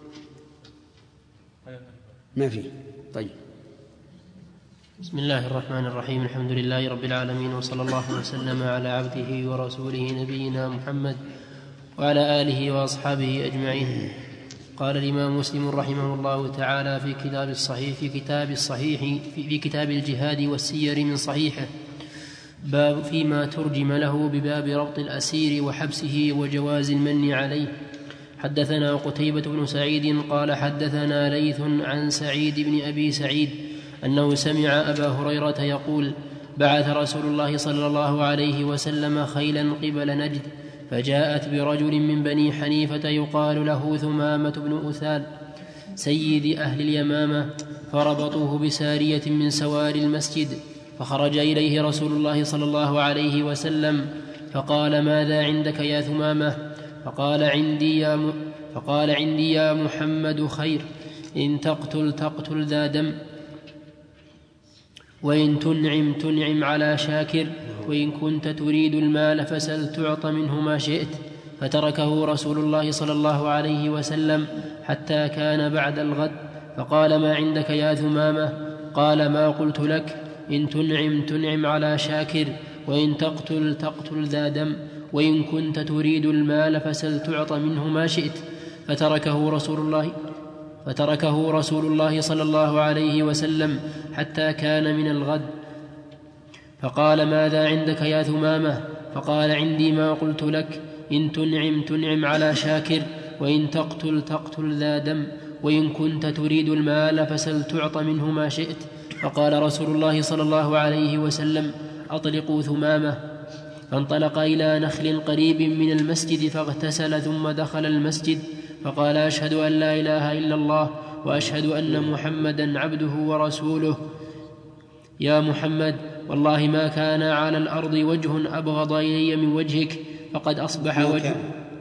ما في. طيب. بسم الله الرحمن الرحيم. الحمد لله رب العالمين، وصلى الله وسلم على عبده ورسوله نبينا محمد وعلى آله وأصحابه أجمعين. قال الإمام مسلم رحمه الله تعالى في كتاب الجهاد والسير من صحيحه باب فيما ترجم له بباب ربط الأسير وحبسه وجواز المن عليه. حدثنا قتيبة بن سعيد قال حدثنا ليث عن سعيد بن أبي سعيد أنه سمع أبا هريرة يقول بعث رسول الله صلى الله عليه وسلم خيلا قبل نجد فجاءت برجل من بني حنيفة يقال له ثمامة بن أثال سيد أهل اليمامة، فربطوه بسارية من سوار المسجد، فخرج إليه رسول الله صلى الله عليه وسلم فقال ماذا عندك يا ثمامة؟ فقال عندي يا محمد خير، إن تقتل ذا دم، وإن تنعم على شاكر، وإن كنت تريد المال فسل تعط منه ما شئت. فتركه رسول الله صلى الله عليه وسلم حتى كان بعد الغد، فقال ما عندك يا ثمامة؟ قال ما قلت لك، إن تنعم على شاكر، وإن تقتل ذا دم، وإن كنت تريد المال فسل تعط منه ما شئت. فتركه رسول الله صلى الله عليه وسلم حتى كان من الغد، فقال ماذا عندك يا ثمامة؟ فقال عندي ما قلت لك، إن تنعم على شاكر، وإن تقتل ذا دم، وإن كنت تريد المال فسل تعط منه ما شئت. فقال رسول الله صلى الله عليه وسلم أطلقوا ثمامة. فانطلق إلى نخل قريب من المسجد فاغتسل ثم دخل المسجد فقال أشهد أن لا إله إلا الله وأشهد أن محمدا عبده ورسوله. يا محمد، والله ما كان على الأرض وجه أبغض إلي من وجهك، فقد أصبح وجه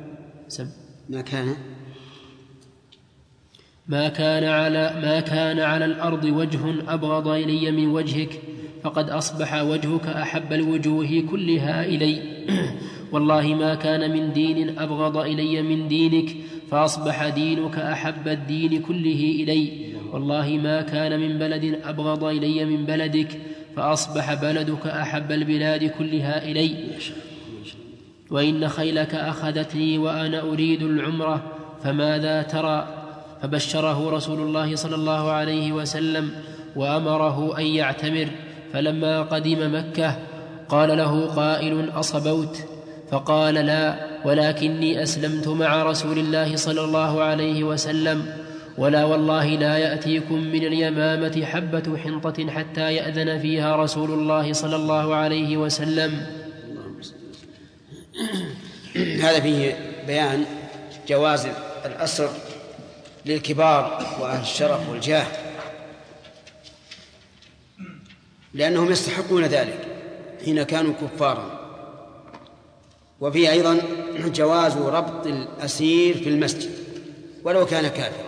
ما كان على الأرض وجه أبغض إلي من وجهك، فقد أصبح وجهك أحب الوجوه كلها إلي. والله ما كان من دين أبغض إلي من دينك، فأصبح دينك أحب الدين كله إلي. والله ما كان من بلد أبغض إلي من بلدك، فأصبح بلدك أحب البلاد كلها إلي. وإن خيلك أخذتني وأنا أريد العمرة، فماذا ترى؟ فبشره رسول الله صلى الله عليه وسلم وأمره أن يعتمر. فلما قدم مكة قال له قائل: أصبوت؟ فقال: لا، ولكني أسلمت مع رسول الله صلى الله عليه وسلم، ولا والله لا يأتيكم من اليمامة حبة حنطة حتى يأذن فيها رسول الله صلى الله عليه وسلم. هذا فيه بيان جواز الأسر للكبار وأهل الشرف والجاه، لأنهم يستحقون ذلك حين كانوا كفارا. وفيه أيضا جواز ربط الأسير في المسجد ولو كان كافرا،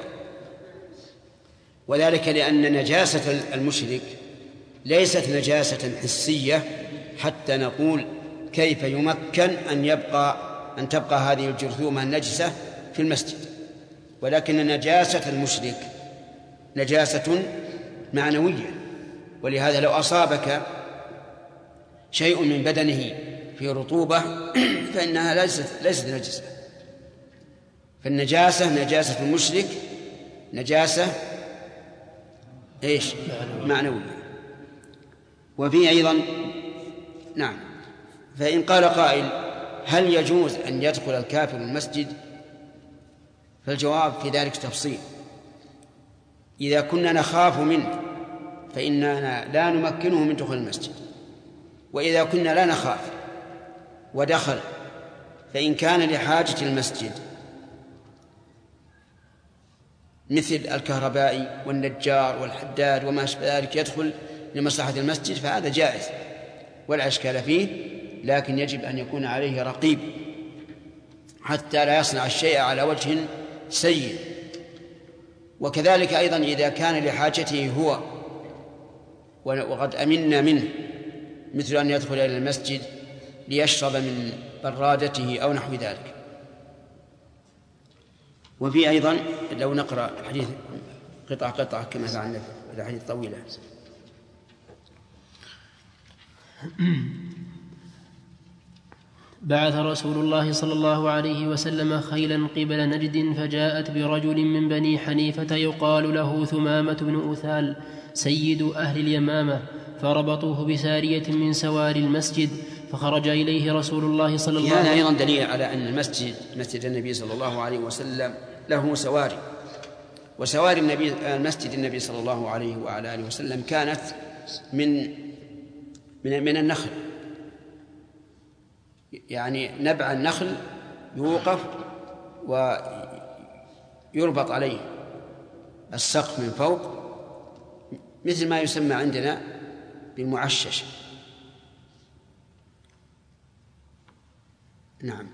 وذلك لأن نجاسة المشرك ليست نجاسة حسية حتى نقول كيف يمكن أن تبقى هذه الجرثومة النجسة في المسجد، ولكن نجاسة المشرك نجاسة معنوية. ولهذا لو أصابك شيء من بدنه في رطوبة فإنها ليست نجسة. فالنجاسة نجاسة المشرك نجاسة معنوية. وفي أيضا نعم. فإن قال قائل: هل يجوز أن يدخل الكافر المسجد؟ فالجواب في ذلك تفصيل. إذا كنا نخاف منه فإننا لا نمكنه من دخول المسجد، وإذا كنا لا نخاف ودخل فإن كان لحاجة المسجد مثل الكهربائي والنجار والحداد وما أشبه ذلك يدخل لمصلحة المسجد فهذا جائز ولا إشكال فيه، لكن يجب أن يكون عليه رقيب حتى لا يصنع الشيء على وجه سيء. وكذلك أيضا إذا كان لحاجته هو وقد أمنا منه، مثل أن يدخل إلى المسجد ليشرب من برادته أو نحو ذلك. وفي أيضا لو نقرأ الحديث قطعة كما فعلنا في الحديث الطويلة. بعث رسول الله صلى الله عليه وسلم خيلا قبل نجد فجاءت برجل من بني حنيفة يقال له ثمامة بن أثال سيد أهل اليمامة، فربطوه بسارية من سوار المسجد، فخرج إليه رسول الله صلى الله عليه وسلم. هذا أيضا دليل على أن مسجد النبي صلى الله عليه وسلم له سواري، وسواري المسجد النبي صلى الله عليه وعلى آله وسلم كانت من النخل، يعني نبع النخل يوقف ويربط عليه السقف من فوق مثل ما يسمى عندنا بالمعشش. نعم.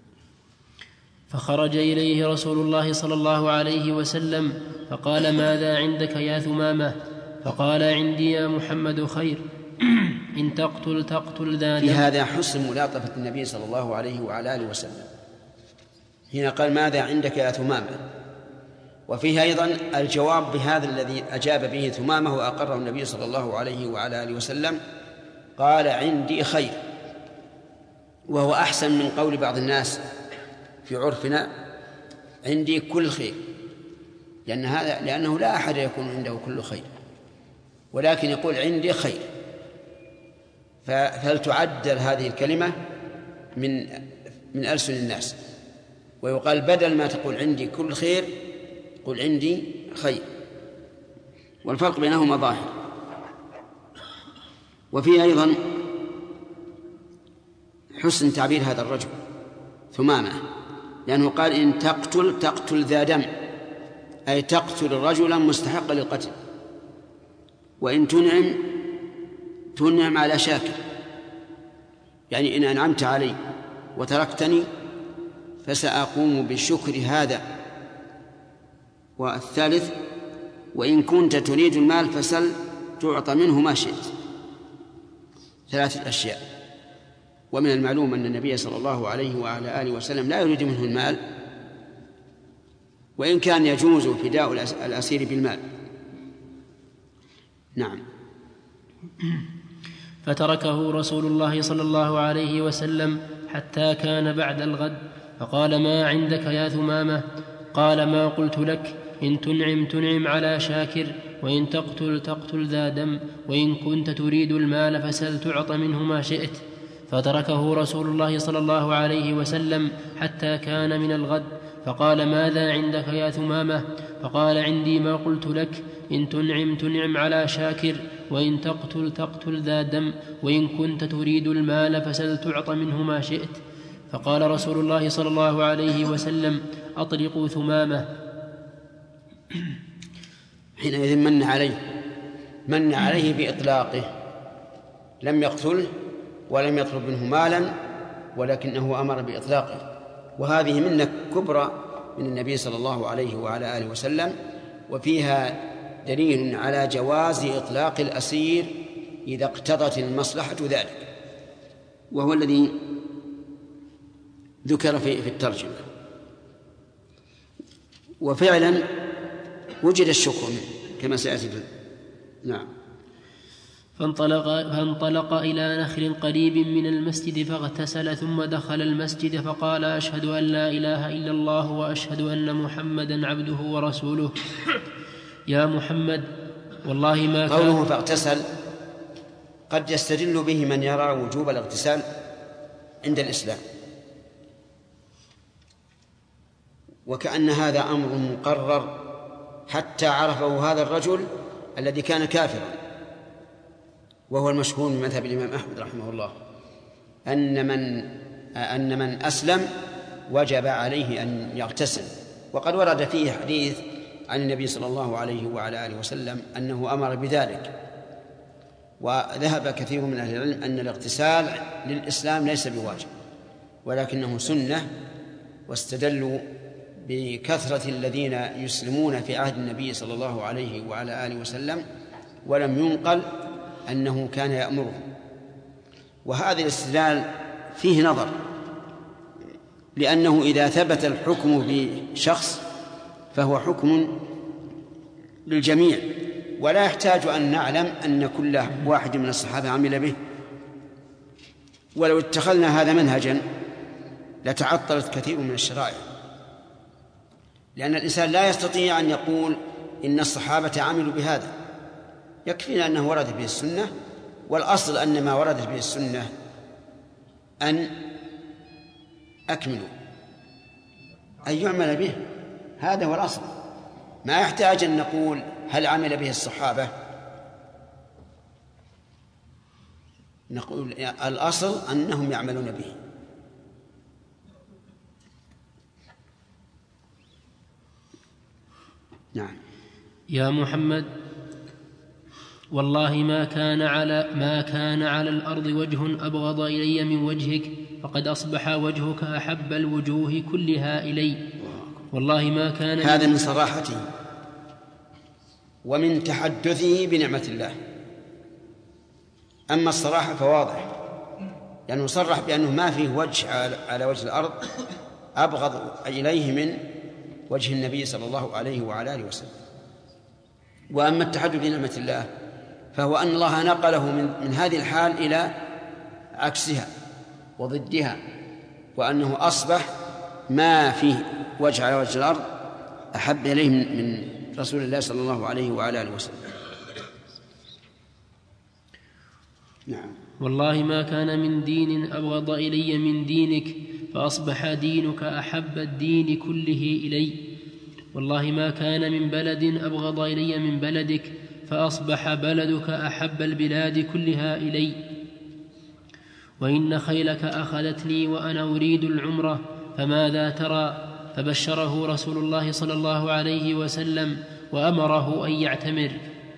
فخرج إليه رسول الله صلى الله عليه وسلم فقال: ماذا عندك يا ثمامة؟ فقال: عندي يا محمد خير، إن تقتل ذا دم. في هذا حسن ملاطفة النبي صلى الله عليه وعلى آله وسلم حين قال: ماذا عندك يا ثمامة؟ وفيه أيضا الجواب بهذا الذي أجاب به ثمامة وأقره النبي صلى الله عليه وعلى آله وسلم، قال: عندي خير، وهو أحسن من قول بعض الناس في عرفنا: عندي كل خير، لأنه لا أحد يكون عنده كل خير، ولكن يقول عندي خير. فلتعدل هذه الكلمة من ألسن الناس، ويقال بدل ما تقول عندي كل خير قل عندي خير، والفرق بينهما ظاهر. وفيه أيضا حسن تعبير هذا الرجل ثمامة، لأنه قال: إن تقتل ذا دم، أي تقتل رجلا مستحقا للقتل، وإن تنعم على شاكر، يعني إن أنعمت علي وتركتني فسأقوم بشكر هذا. والثالث: وإن كنت تريد المال فسل تعطى منه ما شئت. 3 أشياء. ومن المعلوم أن النبي صلى الله عليه وعلى آله وسلم لا يريد منه المال، وإن كان يجوز فداء الأسير بالمال. نعم. فتركه رسول الله صلى الله عليه وسلم حتى كان بعد الغد، فقال: ما عندك يا ثمامة؟ قال: ما قلت لك، إن تنعم تنعم على شاكر، وإن تقتل تقتل ذا دم، وإن كنت تريد المال فسل تعط منه ما شئت. فتركه رسول الله صلى الله عليه وسلم حتى كان من الغد، فقال: ماذا عندك يا ثمامة؟ فقال: عندي ما قلت لك، إن تنعم تنعم على شاكر، وإن تقتل تقتل ذا دم، وإن كنت تريد المال فسل تعط منه ما شئت. فقال رسول الله صلى الله عليه وسلم: أطلقوا ثمامة. حينئذ من عليه بإطلاقه، لم يقتله ولم يطلب منه مالا، ولكنه أمر بإطلاقه، وهذه منة كبرى من النبي صلى الله عليه وعلى آله وسلم، وفيها دليل على جواز إطلاق الأسير إذا اقتضت المصلحة ذلك، وهو الذي ذكر في الترجمة. وفعلا وجد الشكر كما سيأتي. نعم. فانطلق إلى نخل قريب من المسجد فاغتسل، ثم دخل المسجد فقال: أشهد أن لا إله إلا الله وأشهد أن محمدا عبده ورسوله. يا محمد والله ما كان. قوله فاغتسل قد يستدل به من يرى وجوب الاغتسال عند الإسلام، وكأن هذا أمر مقرر حتى عرفه هذا الرجل الذي كان كافرا، وهو المشهور من مذهب الإمام أحمد رحمه الله، أن من أسلم وجب عليه أن يغتسل. وقد ورد فيه حديث عن النبي صلى الله عليه وعلى آله وسلم أنه أمر بذلك. وذهب كثير من أهل العلم أن الاغتسال للإسلام ليس بواجب ولكنه سنة، واستدلوا بكثرة الذين يسلمون في عهد النبي صلى الله عليه وعلى آله وسلم ولم ينقل أنه كان يأمرهم. وهذا الاستدلال فيه نظر، لأنه إذا ثبت الحكم بشخص فهو حكم للجميع، ولا يحتاج أن نعلم أن كل واحد من الصحابة عمل به. ولو اتخذنا هذا منهجا لتعطلت كثير من الشرائع، لأن الإنسان لا يستطيع أن يقول إن الصحابة عملوا بهذا، يكفينا أنه ورد به السنة، والأصل أن ما وردت به السنة أن أكملوا، أن يعمل به، هذا هو الأصل. ما يحتاج أن نقول هل عمل به الصحابة، نقول الأصل أنهم يعملون به. نعم. يا محمد والله ما كان على الأرض وجه أبغض إلي من وجهك، فقد أصبح وجهك أحب الوجوه كلها إلي. والله ما كان. هذا من صراحته ومن تحدثه بنعمة الله. أما الصراحة فواضح، لأنه صرح بأنه ما فيه وجه على وجه الأرض أبغض إليه من وجه النبي صلى الله عليه وعلى آله وسلم. وأما التحدث بنعمة الله فهو أن الله نقله من هذه الحال إلى عكسها وضدها، وأنه أصبح ما فيه وجه على وجه الأرض أحب إليه من رسول الله صلى الله عليه وعلى آله وسلم. نعم. والله ما كان من دين أبغض إلي من دينك، فأصبح دينك أحب الدين كله إلي. والله ما كان من بلد أبغض إلي من بلدك، فأصبح بلدك أحب البلاد كلها إلي. وإن خيلك أخذتني وأنا أريد العمرة، فماذا ترى؟ فبشره رسول الله صلى الله عليه وسلم وأمره أن يعتمر.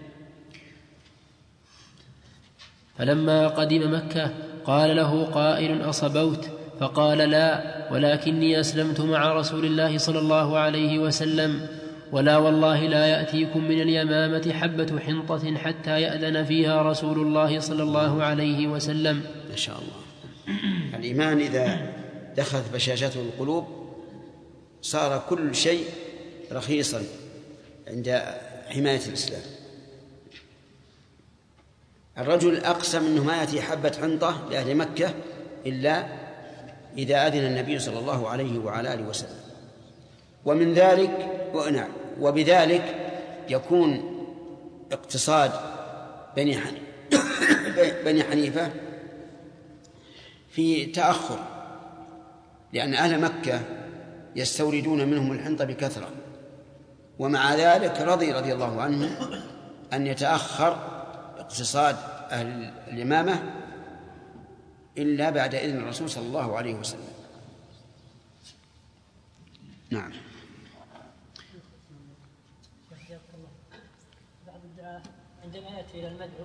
فلما قدم مكة قال له قائل: أصبوت؟ فقال: لا، ولكني أسلمت مع رسول الله صلى الله عليه وسلم، ولا والله لا يأتيكم من اليمامة حبة حنطة حتى يأذن فيها رسول الله صلى الله عليه وسلم. ما شاء الله. الإيمان إذا دخلت بشاشته القلوب صار كل شيء رخيصا عند حماية الإسلام. الرجل أقسم أنه ما يأتي حبة حنطة لأهل مكة إلا إذا أذن النبي صلى الله عليه وعلى آله وسلم. ومن ذلك وبذلك يكون اقتصاد بني حنيفة في تأخر، لأن أهل مكة يستوردون منهم الحنطة بكثرة، ومع ذلك رضي الله عنه أن يتأخر اقتصاد أهل اليمامة إلا بعد إذن الرسول صلى الله عليه وسلم. نعم. بعض الدعاة عندما يأتي إلى المدعو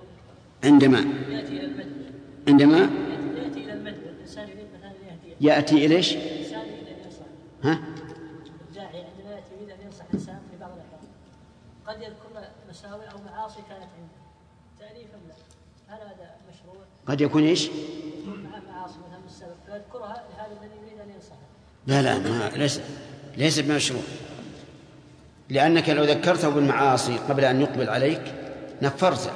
يأتي إلى المدعو الإنسان يريد مثلا أن يهديه، يأتي إليش؟ الإنسان يريد أن ينصح. الداعي عندما يأتي يريد أن ينصح إنسان في بعض الأحيان قد يذكر مساوئ أو معاصي كانت عنده تأليفا له، هل هذا مشروع؟ قد يكون إيش؟ معاصي مثلا السبب فيذكرها لهذا الذي يريد أن ينصحه. لا ليس بمشروع، لأنك لو ذكرته بالمعاصي قبل أن يقبل عليك نفرته،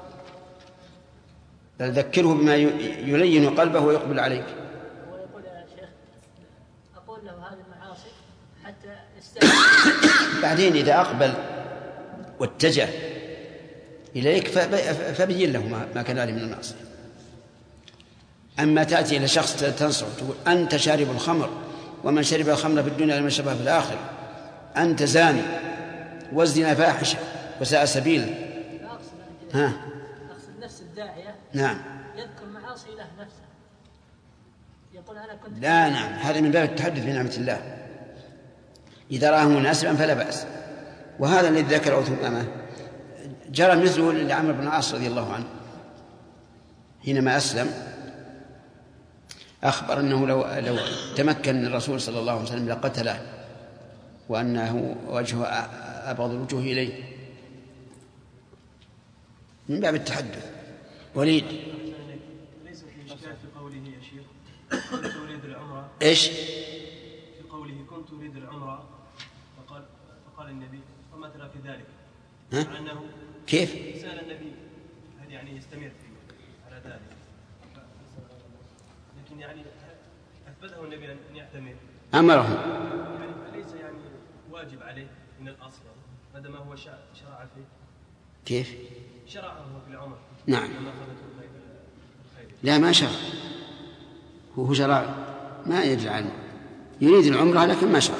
بل ذكره بما يلين قلبه ويقبل عليك. ويقول يا شيخ أقول له هذه المعاصي حتى يستعد. بعدين إذا أقبل واتجه إليك فبين له ما كان عليه من المعصية. أما تأتي إلى شخص تنصح تقول أنت شارب الخمر ومن شرب الخمر في الدنيا لمن شربها في الآخرة، أنت زاني والزنا فاحشة وساء سبيلا. أقصد نفس الداعية نعم يذكر معاصي له نفسه، يقول أنا كنت لا نعم، هذا من باب التحدث بنعمة الله، إذا رآه مناسبا فلا بأس. وهذا الذي ذكره ثمامة جرى مثله لعمرو بن العاص رضي الله عنه حينما أسلم، أخبر أنه لو تمكن الرسول صلى الله عليه وسلم لقتله، وأنه وجهه أبغض الوجوه إليه، من باب التحدث. وليد ليس في إشكال في قوله يا شيخ كنت أريد العمرة، إيش؟ في قوله كنت أريد العمرة فقال النبي فمثل في ذلك مع أنه كيف؟ سأل النبي هل يعني يستمر على ذلك، لكن يعني أثبته النبي أن يعتمر، أمره يعني ليس يعني واجب عليه من الأصل هذا ما هو شرع فيه. كيف؟ شرعه في العمر. نعم. لا ما شرع، هو شرع ما يدري عنه، يريد العمرة لكن ما شرع.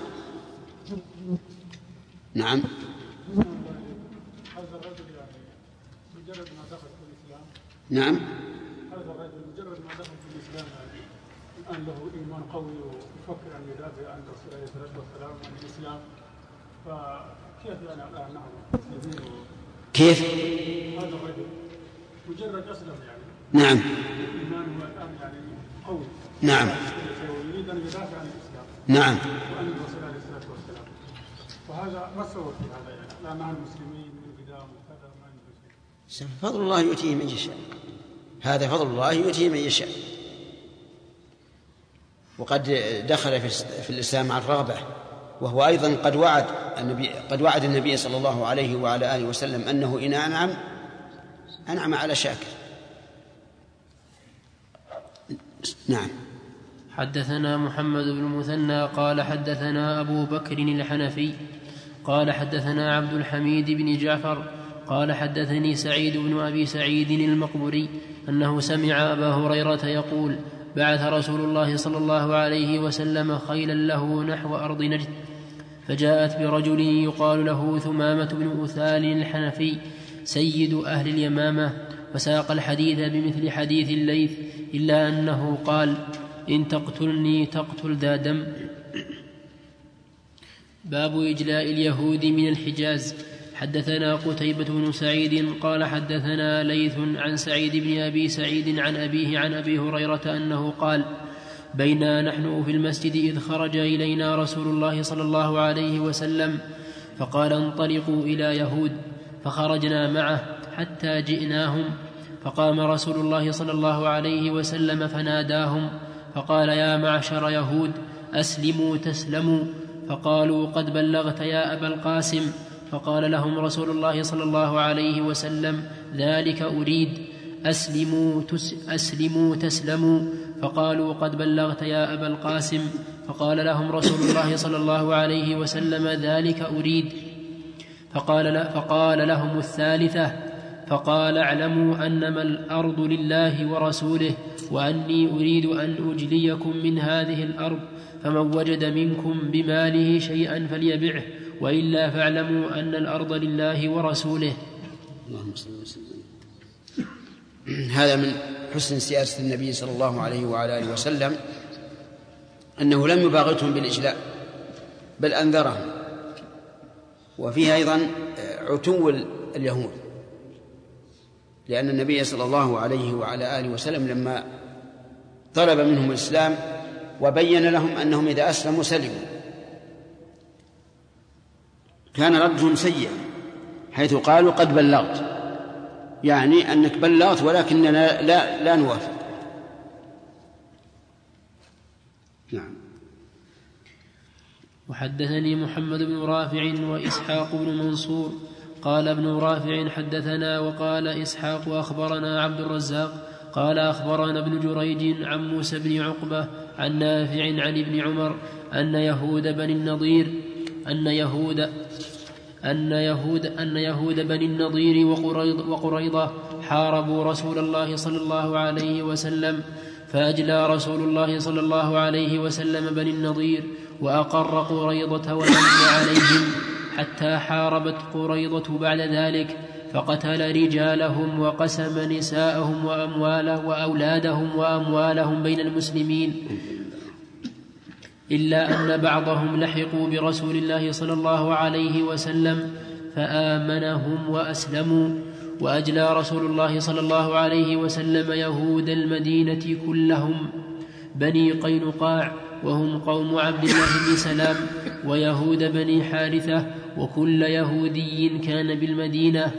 نعم. هذا الرجل يعني مجرد ما دخل في الإسلام. نعم. هذا الرجل مجرد ما دخل في الإسلام يعني الآن له إيمان قوي ويفكر أن يدافع عن الرسول عليه الصلاة والسلام عن الإسلام، فكيف يعني الآن نحن مسلمين كيف؟ هذا الرجل مجرد أسلم يعني. نعم. إيمانه الآن يعني قوي. نعم. ويريد أن يدافع عن الإسلام. نعم. وعن الرسول عليه الصلاة والسلام. وهذا ما سوى في هذا يعني لا مع المسلمين من قدام وكذا ما يجوز. فضل الله يؤتيه من يشاء، هذا فضل الله يؤتيه من يشاء. وقد دخل في الإسلام مع الرغبة، وهو أيضا قد وعد النبي صلى الله عليه وعلى آله وسلم أنه إن أنعم على شاكر. نعم. حدثنا محمد بن المثنى قال حدثنا أبو بكر الحنفي قال حدثنا عبد الحميد بن جعفر قال حدثني سعيد بن أبي سعيد المقبري أنه سمع أبا هريرة يقول بعث رسول الله صلى الله عليه وسلم خيلا له نحو أرض نجد، فجاءت برجل يقال له ثمامة بن أثال الحنفي سيد أهل اليمامة، فساق الحديث بمثل حديث الليث إلا أنه قال إن تقتلني تقتل ذا دم. باب إجلاء اليهود من الحجاز. حدثنا قتيبة بن سعيد قال حدثنا ليث عن سعيد بن أبي سعيد عن أبيه عن أبي هريرة أنه قال بينا نحن في المسجد إذ خرج إلينا رسول الله صلى الله عليه وسلم فقال انطلقوا إلى يهود، فخرجنا معه حتى جئناهم، فقام رسول الله صلى الله عليه وسلم فناداهم فقال يا معشر يهود أسلموا تسلموا، فقالوا قد بلغت يا أبا القاسم، فقال لهم رسول الله صلى الله عليه وسلم ذلك أريد أسلموا تسلموا، فقالوا قد بلغت يا أبا القاسم، فقال لهم رسول الله صلى الله عليه وسلم ذلك أريد فقال لهم الثالثة: فقال: اعلموا أنما الأرض لله ورسوله، وأني أريد أن أجليكم من هذه الأرض، فمن وجد منكم بماله شيئا فليبعه، وإلا فاعلموا أن الأرض لله ورسوله. اللهم صل وسلم. هذا من حسن سياسة النبي صلى الله عليه وعلى آله وسلم أنه لم يباغتهم بالإجلاء بل أنذرهم. وفيه أيضا عتو اليهود، لأن النبي صلى الله عليه وعلى آله وسلم لما طلب منهم الإسلام وبين لهم أنهم إذا أسلموا سلموا، كان ردهم سيئا، حيث قالوا: قد بلغت، يعني أنك بلغت ولكننا لا نوافق. نعم. وحدثني محمد بن رافع وإسحاق بن منصور قال ابن رافع: حدثنا، وقال إسحاق: أخبرنا عبد الرزاق قال أخبرنا ابن جريج عن موسى بن عقبة عن نافع عن ابن عمر أن يهود بني النضير وقريضة حاربوا رسول الله صلى الله عليه وسلم، فأجلى رسول الله صلى الله عليه وسلم بني النضير، وأقر قريضة ومن عليهم حتى حاربت قريضة بعد ذلك، فقتل رجالهم وقسم نساءهم وأولادهم وأموالهم بين المسلمين، إلا أن بعضهم لحقوا برسول الله صلى الله عليه وسلم فآمنهم وأسلموا. وأجلى رسول الله صلى الله عليه وسلم يهود المدينة كلهم، بني قينقاع وهم قوم عبد الله بن سلام، ويهود بني حارثة، وكل يهودي كان بالمدينة.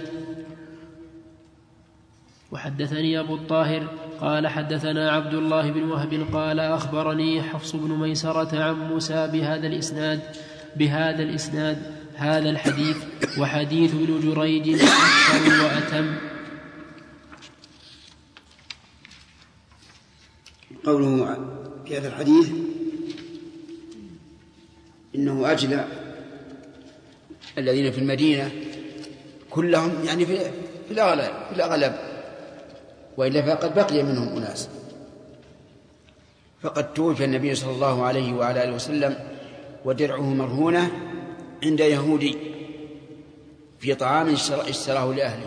وحدثني أبو الطاهر قال حدثنا عبد الله بن وهب قال أخبرني حفص بن ميسرة عن موسى بهذا الإسناد هذا الحديث، وحديث ابن جريج أكثر وأتم. قوله في هذا الحديث إنه أجلى الذين في المدينة كلهم، يعني في الأغلب، وإلا فقد بقي منهم أناس. فقد توفي النبي صلى الله عليه وعلى آله وسلم ودرعه مرهونة عند يهودي في طعام اشتراه لأهله.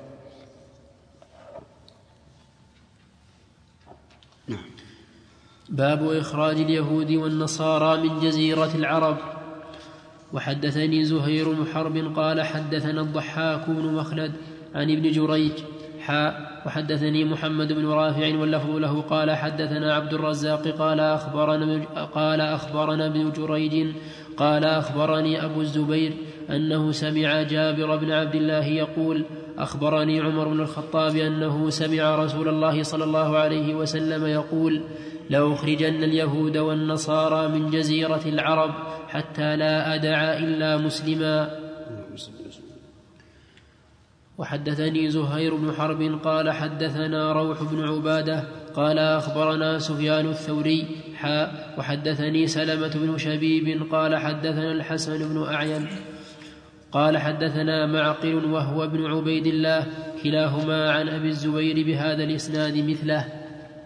نعم. باب إخراج اليهود والنصارى من جزيرة العرب. وحدثني زهير بن حرب قال حدثنا الضحاك بن مخلد عن ابن جريج وحدثني محمد بن رافع واللفظ له قال حدثنا عبد الرزاق قال أخبرنا ابن جريج قال أخبرني أبو الزبير أنه سمع جابر بن عبد الله يقول أخبرني عمر بن الخطاب أنه سمع رسول الله صلى الله عليه وسلم يقول لأخرجن اليهود والنصارى من جزيرة العرب حتى لا أدع إلا مسلما. وحدثني زهير بن حرب قال حدثنا روح بن عبادة قال أخبرنا سفيان الثوري وحدثني سلمة بن شبيب قال حدثنا الحسن بن أعين قال حدثنا معقل وهو ابن عبيد الله كلاهما عن أبي الزبير بهذا الإسناد مثله.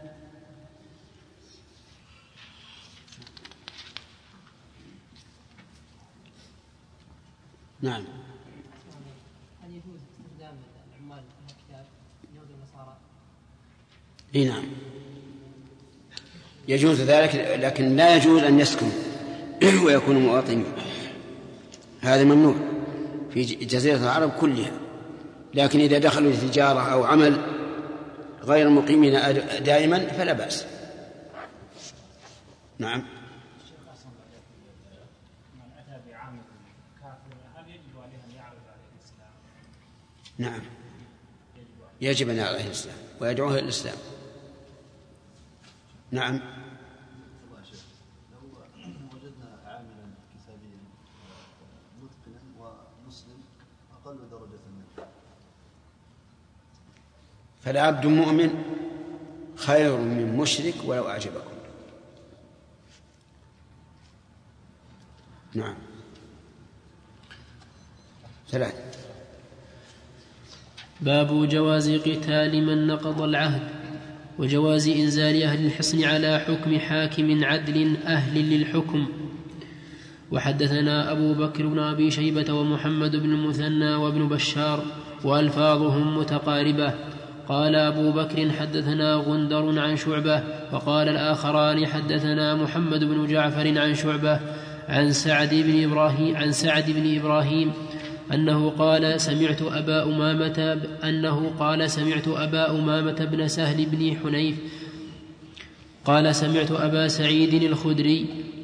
نعم. هل يجوز استخدام العمال في الكتاب اليهود والنصارى؟ نعم يجوز ذلك، لكن لا يجوز أن يسكنوا ويكونوا مواطنين، هذا ممنوع في جزيرة العرب كلها. لكن إذا دخلوا لتجارة أو عمل غير مقيمين دائما فلا بأس. نعم. نعم يجب أن يعرض عليه الإسلام ويدعوه إلى الإسلام. نعم. لو وجدنا عاملا كتابيا متقنا ومسلم أقل درجة منه، فالعبد مؤمن خير من مشرك ولو أعجبكم. نعم. 3. باب جواز قتال من نقض العهد وجواز إنزال أهل الحصن على حكم حاكم عدل أهل للحكم. وحدثنا أبو بكر بن أبي شيبة ومحمد بن المثنى وابن بشار وألفاظهم متقاربة. قال أبو بكر حدثنا غندر عن شعبة، وقال الآخران حدثنا محمد بن جعفر عن شعبة عن سعد بن إبراهيم أنه قال سمعت أبا أمامة بن سهل بن حنيف قال سمعت أبا سعيد الخدري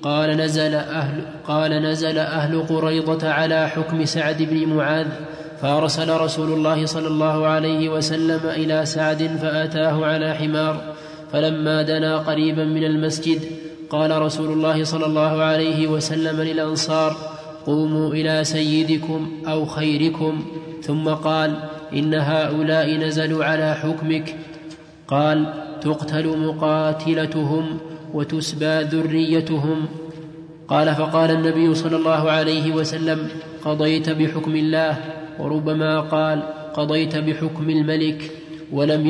قال نزل أهل قريضة على حكم سعد بن معاذ، فأرسل رسول الله صلى الله عليه وسلم إلى سعد فأتاه على حمار، فلما دنا قريبا من المسجد قال رسول الله صلى الله عليه وسلم للأنصار: قوموا إلى سيدكم أو خيركم. ثم قال: إن هؤلاء نزلوا على حكمك. قال: تقتل مقاتلتهم وتسبى ذريتهم. قال: فقال النبي صلى الله عليه وسلم: قضيت بحكم الله، وربما قال: قضيت بحكم الملك، ولم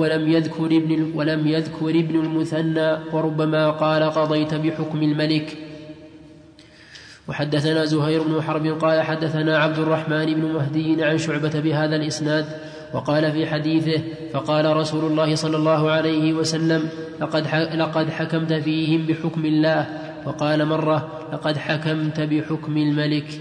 يذكر ابن المثنى، وربما قال: قضيت بحكم الملك. وحدثنا زهير بن حرب قال حدثنا عبد الرحمن بن مهدي عن شعبة بهذا الإسناد، وقال في حديثه: فقال رسول الله صلى الله عليه وسلم: لقد حكمت فيهم بحكم الله. وقال مرة: لقد حكمت بحكم الملك.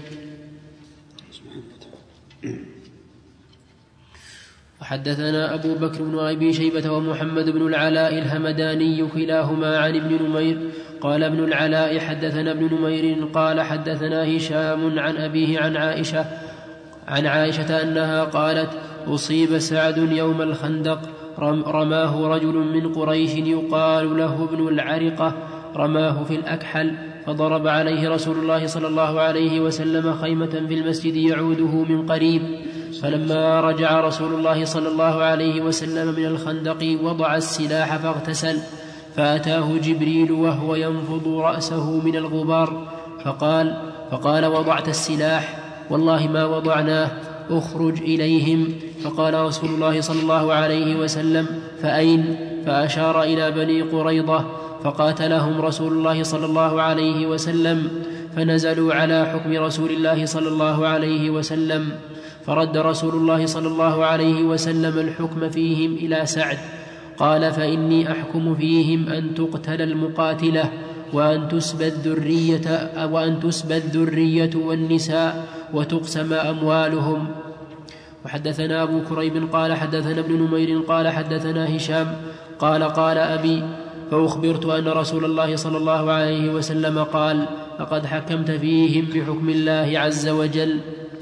وحدثنا أبو بكر بن أبي شيبة ومحمد بن العلاء الهمداني كلاهما عن ابن نمير. قال ابن العلاء: حدثنا ابن نمير قال حدثنا هشام عن أبيه عن عائشة أنها قالت: أصيب سعد يوم الخندق، رماه رجل من قريش يقال له ابن العرقة، رماه في الأكحل، فضرب عليه رسول الله صلى الله عليه وسلم خيمة في المسجد يعوده من قريب. فلما رجع رسول الله صلى الله عليه وسلم من الخندق وضع السلاح فاغتسل، فأتاه جبريل وهو ينفض رأسه من الغبار، فقال: وضعت السلاح؟ والله ما وضعناه، اخرج إليهم. فقال رسول الله صلى الله عليه وسلم: فأين؟ فأشار إلى بني قريظة، فقاتلهم رسول الله صلى الله عليه وسلم، فنزلوا على حكم رسول الله صلى الله عليه وسلم، فرد رسول الله صلى الله عليه وسلم الحكم فيهم إلى سعد. قال: فإني أحكم فيهم أن تقتل المقاتلة وأن تسبى الذرية والنساء وتقسم أموالهم. وحدثنا أبو كريب قال حدثنا ابن نمير قال حدثنا هشام قال: قال أبي: فأخبرت أن رسول الله صلى الله عليه وسلم قال: لقد حكمت فيهم بحكم الله عز وجل.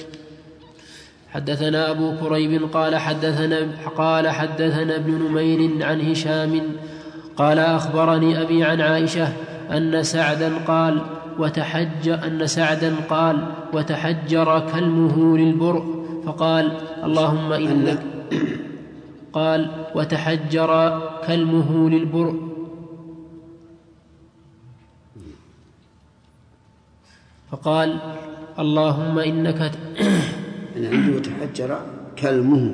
حدثنا أبو كريب قال حدثنا ابن نمير عن هشام قال: أخبرني أبي عن عائشة أن سعدا قال: وتحجر كلمه للبرء، فقال: اللهم إنك قال: وتحجر كلمه للبرء، فقال: اللهم إنك أنا عنده وتحجر كلمه.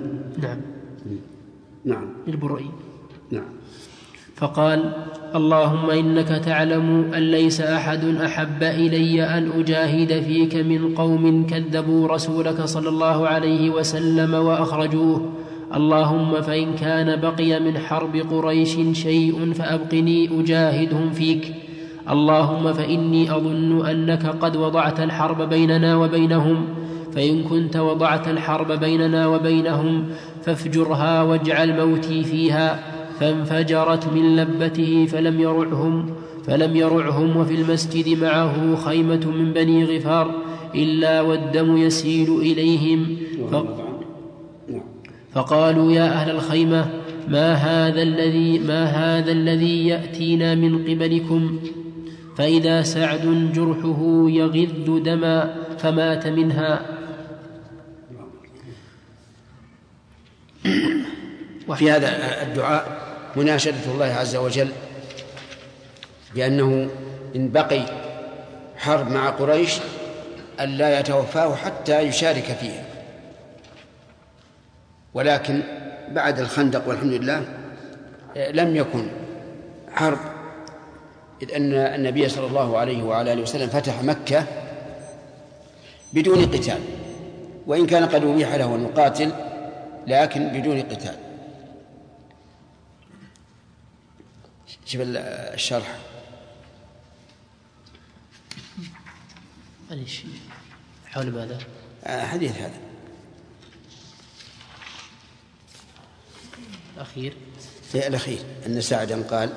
نعم للبرء. نعم. فقال: اللهم إنك تعلم أن ليس أحد أحب إلي أن أجاهد فيك من قوم كذبوا رسولك صلى الله عليه وسلم وأخرجوه. اللهم فإن كان بقي من حرب قريش شيء فأبقني أجاهدهم فيك. اللهم فإني أظن أنك قد وضعت الحرب بيننا وبينهم، فإن كنت وضعت الحرب بيننا وبينهم فافجرها واجعل موتي فيها. فانفجرت من لبته فلم يرعهم، وفي المسجد معه خيمة من بني غفار إلا والدم يسيل إليهم. فقالوا: يا أهل الخيمة، ما هذا الذي يأتينا من قبلكم؟ فإذا سعد جرحه يغذ دما فمات منها. وفي هذا الدعاء مناشدة الله عز وجل بأنه إن بقي حرب مع قريش ألا يتوفاه حتى يشارك فيها. ولكن بعد الخندق والحمد لله لم يكن حرب، إذ أن النبي صلى الله عليه وعلى آله وسلم فتح مكة بدون قتال، وإن كان قد أبيح له أن يقاتل لكن بدون قتال. شوف الشرح. حول ماذا؟ حديث هذا الأخير أن سعدا قال: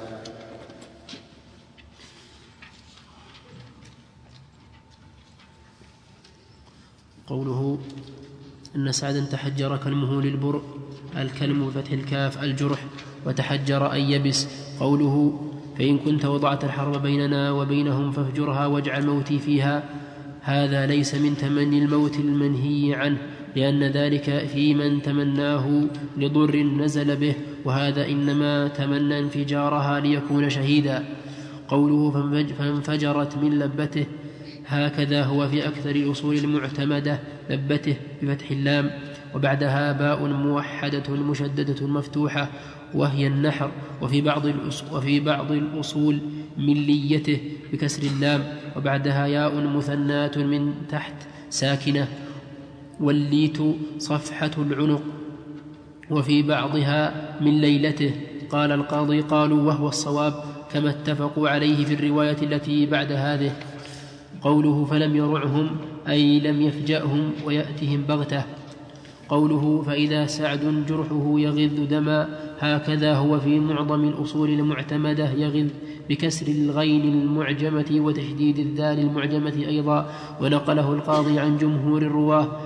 قوله أن سعدا تحجر كلمه للبر، الكلم بفتح الكاف الجرح، وتحجر أن يبس. قوله: فإن كنت وضعت الحرب بيننا وبينهم فافجرها واجعل موتي فيها، هذا ليس من تمني الموت المنهي عنه، لأن ذلك في من تمناه لضر نزل به، وهذا إنما تمنى انفجارها ليكون شهيدا. قوله: فانفجرت من لبته، هكذا هو في أكثر الأصول المعتمدة، لبته بفتح اللام وبعدها باء موحدة مشددة مفتوحة وهي النحر، وفي بعض الأصول من ليته بكسر اللام وبعدها ياء مثناة من تحت ساكنة، والليت صفحة العنق، وفي بعضها من ليلته. قال القاضي: قالوا وهو الصواب، كما اتفقوا عليه في الرواية التي بعد هذه. قوله: فلم يرعهم أي لم يفجأهم ويأتهم بغتة. قوله: فإذا سعد جرحه يغذ دما، هكذا هو في معظم الأصول المعتمدة، يغذ بكسر الغين المعجمة وتشديد الذال المعجمة أيضا، ونقله القاضي عن جمهور الرواه.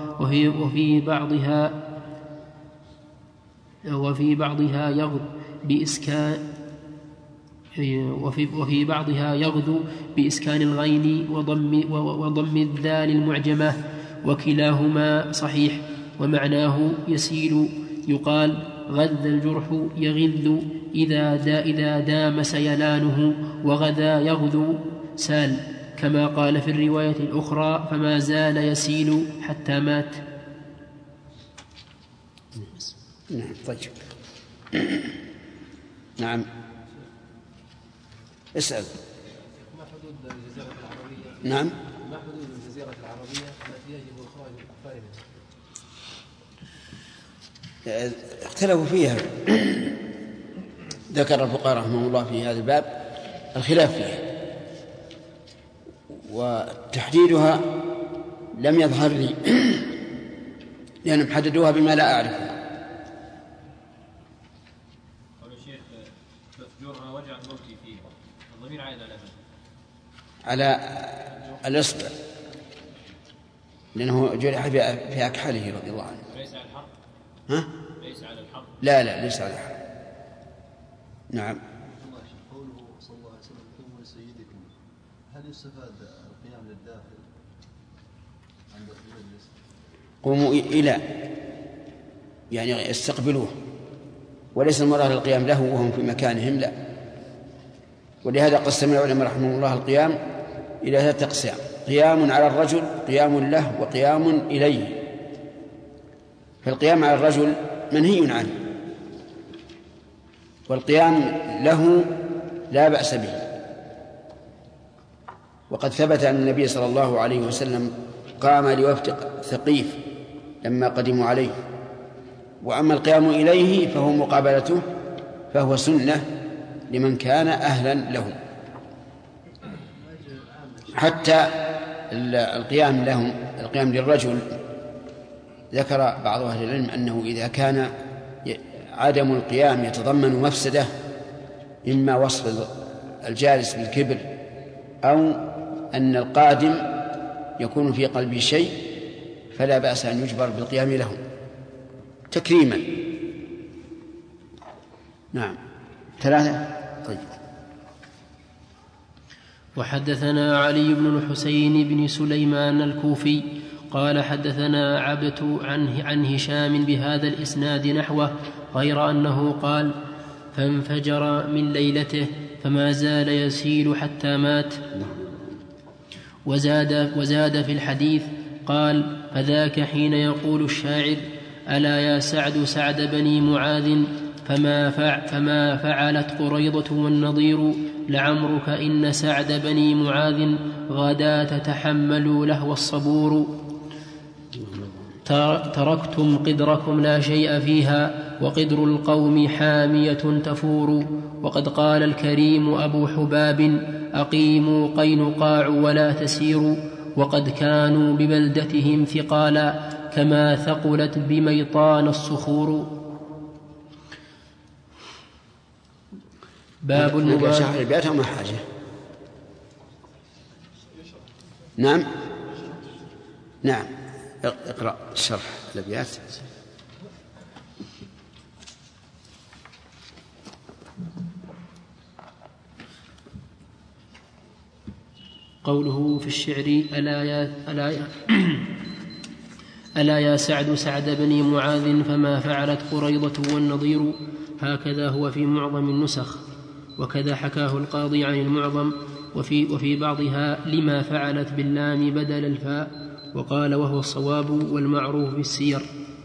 وفي بعضها يغذ بإسكان الغين وضم الذال المعجمة، وكلاهما صحيح، ومعناه يسيل. يقال: غذ الجرح يغذ إذا دام سيلانه، وغذا يغذو سال، كما قال في الرواية الأخرى: فما زال يسيل حتى مات. نعم. طيب. نعم. اسأل. ما حدود الجزيرة العربية؟ نعم. ما حدود الجزيرة العربية التي يجب إخراج الكفار منها؟ اختلفوا فيها. ذكر الفقهاء رحمهم الله في هذا الباب الخلاف فيها، وتحديدها لم يظهر لي لأنهم حددوها بما لا أعرفه. قالوا الشيخ: فافجرها واجعل موتي فيها، الضمير عائد على الإصبع، لأنه جرح في أكحله رضي الله عنه. ليس على الحرب؟ ها؟ ليس على الحرب؟ لا ليس على الحرب. نعم. قوله صلى الله عليه وسلم: قوموا لسيدكم، هل يستفاد القيام للداخل عند المجلس؟ قوموا إلى، يعني استقبلوه، وليس المراد القيام له وهم في مكانهم، لا. ولهذا قسم العلماء رحمه الله القيام إلى 3 أقسام: قيام على الرجل، قيام له، وقيام إليه. فالقيام على الرجل منهي عنه، والقيام له لا بأس به، وقد ثبت أن النبي صلى الله عليه وسلم قام لوفد ثقيف لما قدموا عليه. وأما القيام إليه فهو مقابلته، فهو سنة لمن كان أهلا له. حتى القيام لهم، القيام للرجل، ذكر بعض أهل العلم أنه إذا كان عدم القيام يتضمن مفسدة، إما وصف الجالس بالكبر، أو أن القادم يكون في قلبه شيء، فلا بأس أن يجبر بالقيام له تكريما. نعم. 3. طيب. وحدثنا علي بن الحسين بن سليمان الكوفي قال: حدثنا عبدة عن هشام بهذا الإسناد نحوه، غير أنه قال: فانفجر من ليلته فما زال يسيل حتى مات. وزاد في الحديث قال: فذاك حين يقول الشاعر: ألا يا سعد سعد بني معاذ فما فعلت قريضة والنضير، لعمرك إن سعد بني معاذ غدا تتحملوا لهو الصبور. تركتم قدركم لا شيء فيها، وقدر القوم حامية تفور. وقد قال الكريم أبو حباب: أقيموا قينقاع ولا تسيروا. وقد كانوا ببلدتهم ثقالا، كما ثقلت بميطان الصخور. باب المبادرة. شرح البيت وما حاجة. نعم اقرأ شرح الأبيات. قوله في الشعر: ألا يا سعد سعد بني معاذ فما فعلت قريضة والنضير، هكذا هو في معظم النسخ، وكذا حكاه القاضي عن المعظم، وفي بعضها لما فعلت باللام بدل الفاء، وقال وهو الصواب والمعروف في السير.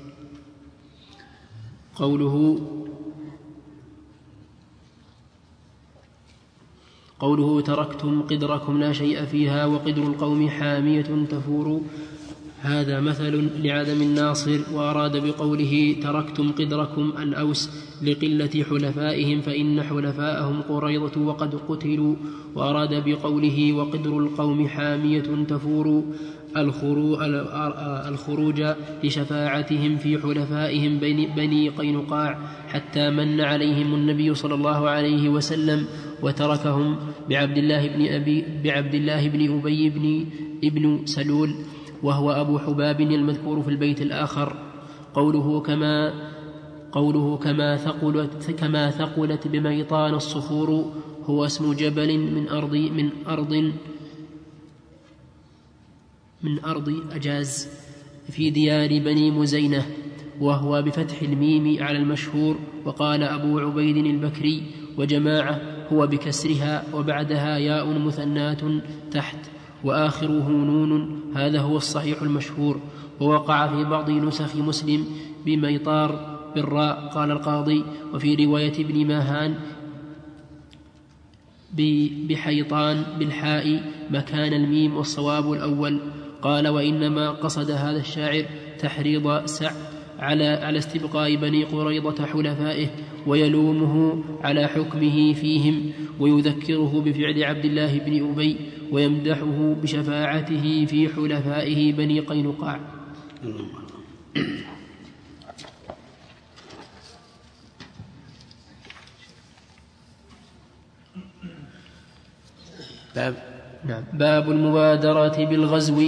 قوله تركتم قدركم لا شيء فيها، وقدر القوم حامية تفور، هذا مثل لعدم الناصر. وأراد بقوله تركتم قدركم الأوس لقلة حلفائهم، فإن حلفاءهم قريضة وقد قتلوا. وأراد بقوله وقدر القوم حامية تفور الخروج لشفاعتهم في حلفائهم بني قينقاع، حتى من عليهم النبي صلى الله عليه وسلم وتركهم بعبد الله بن أبي بن سلول، وهو أبو حباب المذكور في البيت الآخر. قوله كما ثقلت بميطان الصخور، هو اسم جبل من أرض أجاز في ديار بني مزينة، وهو بفتح الميم على المشهور. وقال أبو عبيد البكري وجماعة هو بكسرها وبعدها ياء مثنات تحت وآخره نون، هذا هو الصحيح المشهور. ووقع في بعض نسخ مسلم بميطار بالراء، قال القاضي. وفي رواية ابن ماهان بحيطان بالحاء مكان الميم، والصواب الأول. قال وإنما قصد هذا الشاعر تحريض سعد على استبقاء بني قريظة حلفائه، ويلومه على حكمه فيهم، ويذكره بفعل عبد الله بن أبي، ويمدحه بشفاعته في حلفائه بني قينقاع. باب المبادرة بالغزو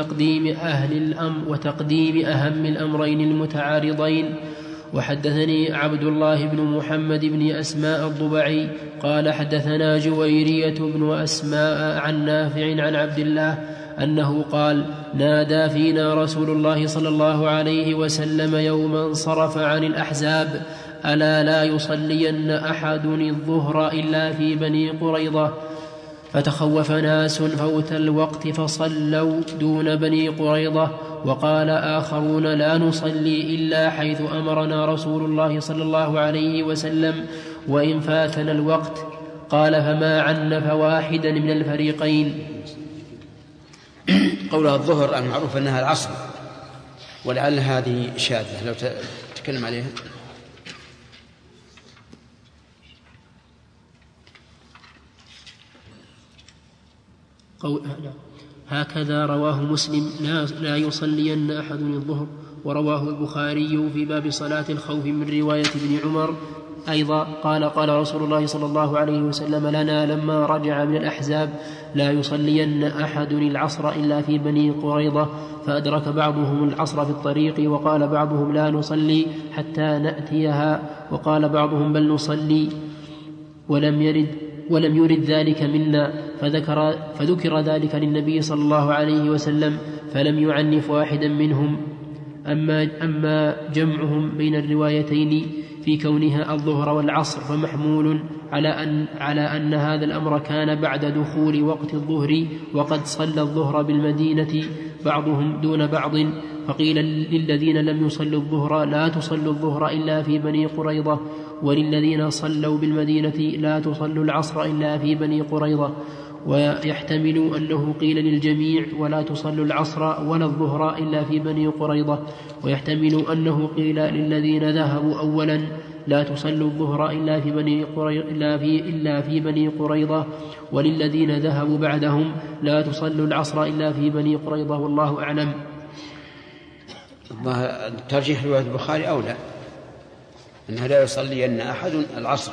وتقديم أهم الأمرين المتعارضين. وحدثني عبد الله بن محمد بن أسماء الضبعي قال حدثنا جويرية بن أسماء عن نافع عن عبد الله أنه قال نادى فينا رسول الله صلى الله عليه وسلم يوم انصرف عن الأحزاب: ألا لا يصلين أحد الظهر إلا في بني قريظة. فتخوف ناس فوت الوقت فصلوا دون بني قريظة، وقال آخرون لا نصلي إلا حيث أمرنا رسول الله صلى الله عليه وسلم وإن فاتنا الوقت. قال فما عنف واحدا من الفريقين. قولها الظهر المعروف أنها العصر، ولعل هذه شاذة، لو تتكلم عليها. هكذا رواه مسلم: لا يصلين أحد الظهر. ورواه البخاري في باب صلاة الخوف من رواية ابن عمر أيضا قال رسول الله صلى الله عليه وسلم لنا لما رجع من الأحزاب: لا يصلين أحد العصر إلا في بني قريظة. فأدرك بعضهم العصر في الطريق، وقال بعضهم لا نصلي حتى نأتيها، وقال بعضهم بل نصلي ولم يرد ذلك منا. فذكر ذلك للنبي صلى الله عليه وسلم فلم يعنف واحدا منهم. أما جمعهم بين الروايتين في كونها الظهر والعصر فمحمول على أن هذا الأمر كان بعد دخول وقت الظهر وقد صلى الظهر بالمدينة بعضهم دون بعض، فقيل للذين لم يصلوا الظهر لا تصلوا الظهر إلا في بني قريظة، وللذين صلوا بالمدينة لا تصلوا العصر إلا في بني قريظة. ويحتمل أنه قيل للجميع ولا تصلوا العصر ولا الظهر إلا في بني قريظة، ويحتمل أنه قيل للذين ذهبوا أولا لا تصلوا الظهر إلا في بني قريظة، وللذين ذهبوا بعدهم لا تصلوا العصر إلا في بني قريظة، والله أعلم. ترجيح رواية البخاري أولى، أنه لا يصلين أحد العصر.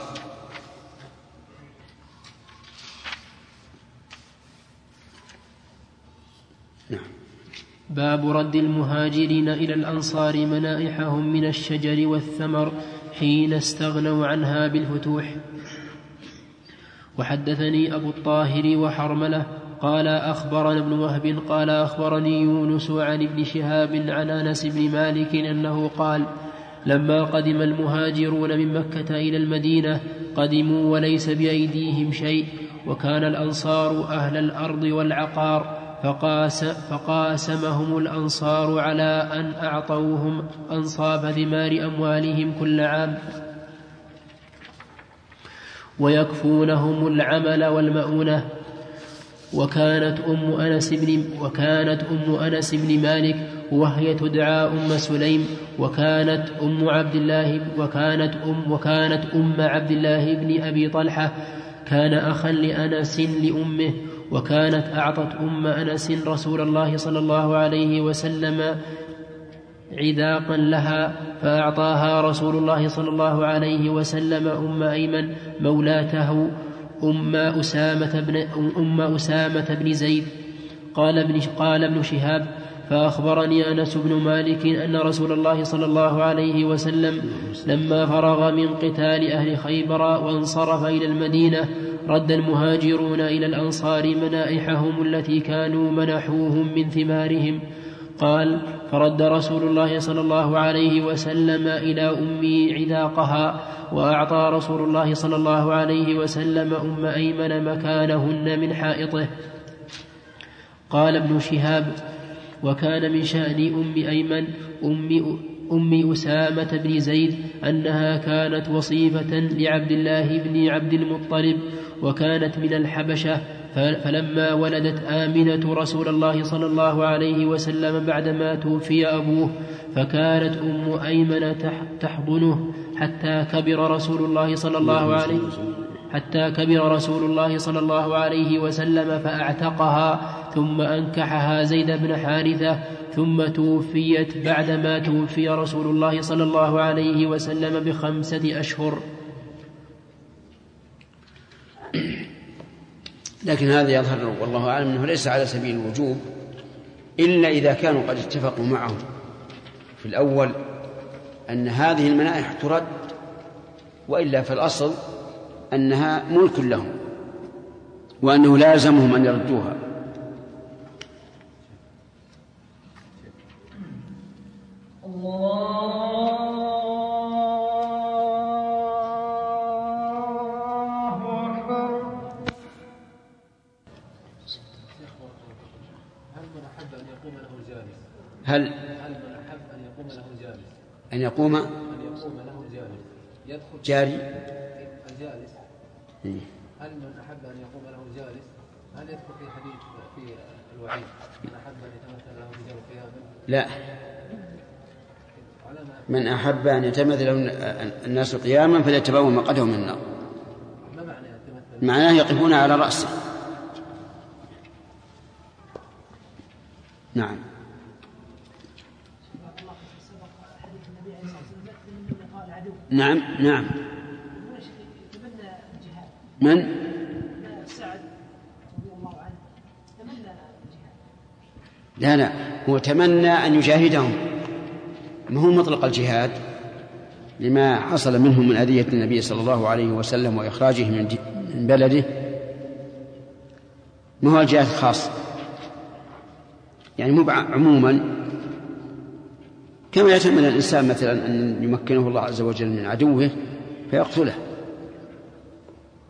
نعم. باب رد المهاجرين إلى الأنصار منائحهم من الشجر والثمر حين استغنوا عنها بالفتوح. وحدثني أبو الطاهر وحرملة قال أخبرنا ابن وهب قال أخبرني يونس عن ابن شهاب عن أنس بن مالك أنه قال لما قدم المهاجرون من مكة إلى المدينة قدموا وليس بأيديهم شيء، وكان الأنصار أهل الأرض والعقار، فقاسمهم الأنصار على أن أعطوهم أنصاف ثمار أموالهم كل عام ويكفونهم العمل والمؤونة. وكانت أم أنس بن مالك وهي تدعى أم سليم، وكانت أم عبد الله بن أبي طلحة كان أخا لأنس لأمه، وكانت أعطت أم أنس رسول الله صلى الله عليه وسلم عذاقا لها، فأعطاها رسول الله صلى الله عليه وسلم أم أيمن مولاته أم أسامة بن زيد. قال ابن شهاب فأخبرني أنس بن مالك أن رسول الله صلى الله عليه وسلم لما فرغ من قتال أهل خيبر وانصرف إلى المدينة رد المهاجرون إلى الأنصار منائحهم التي كانوا منحوهم من ثمارهم. قال فرد رسول الله صلى الله عليه وسلم إلى أمي عذاقها، وأعطى رسول الله صلى الله عليه وسلم أم أيمن مكانهن من حائطه. قال ابن شهاب وكان من شأن أم أيمن أم أسامة بن زيد أنها كانت وصيفة لعبد الله بن عبد المطلب، وكانت من الحبشة، فلما ولدت آمنة رسول الله صلى الله عليه وسلم بعدما توفي أبوه فكانت أم أيمن تحضنه حتى كبر رسول الله صلى الله عليه وسلم فأعتقها، ثم أنكحها زيد بن حارثة، ثم توفيت بعدما توفي رسول الله صلى الله عليه وسلم ب5 أشهر. لكن هذا يظهر والله أعلم أنه ليس على سبيل الوجوب إلا إذا كانوا قد اتفقوا معه في الأول أن هذه المنائح ترد، وإلا فالأصل أنها ملك لهم وأنه لازمهم أن يردوها. هل من أحب أن يقوم له جالس أن يقوم له جالس يدخل جاري الجالس هل من أحب أن يقوم له جالس هل يدخل في حديث في الوعيد من أحب أن يتمثل له رجال قياما؟ لا، من أحب أن يتمثل له الناس قياما فليتبوأ مقعده من النار. ما معناه يقفون على رأسه. نعم. نعم نعم. من؟ لا هو تمنى أن يجاهدهم، ما هو مطلق الجهاد لما حصل منهم من أذية النبي صلى الله عليه وسلم وإخراجه من بلده، ما هو الجهاد خاص، يعني مو عموما، كما يتمنى الإنسان مثلا أن يمكنه الله عز وجل من عدوه فيقتله.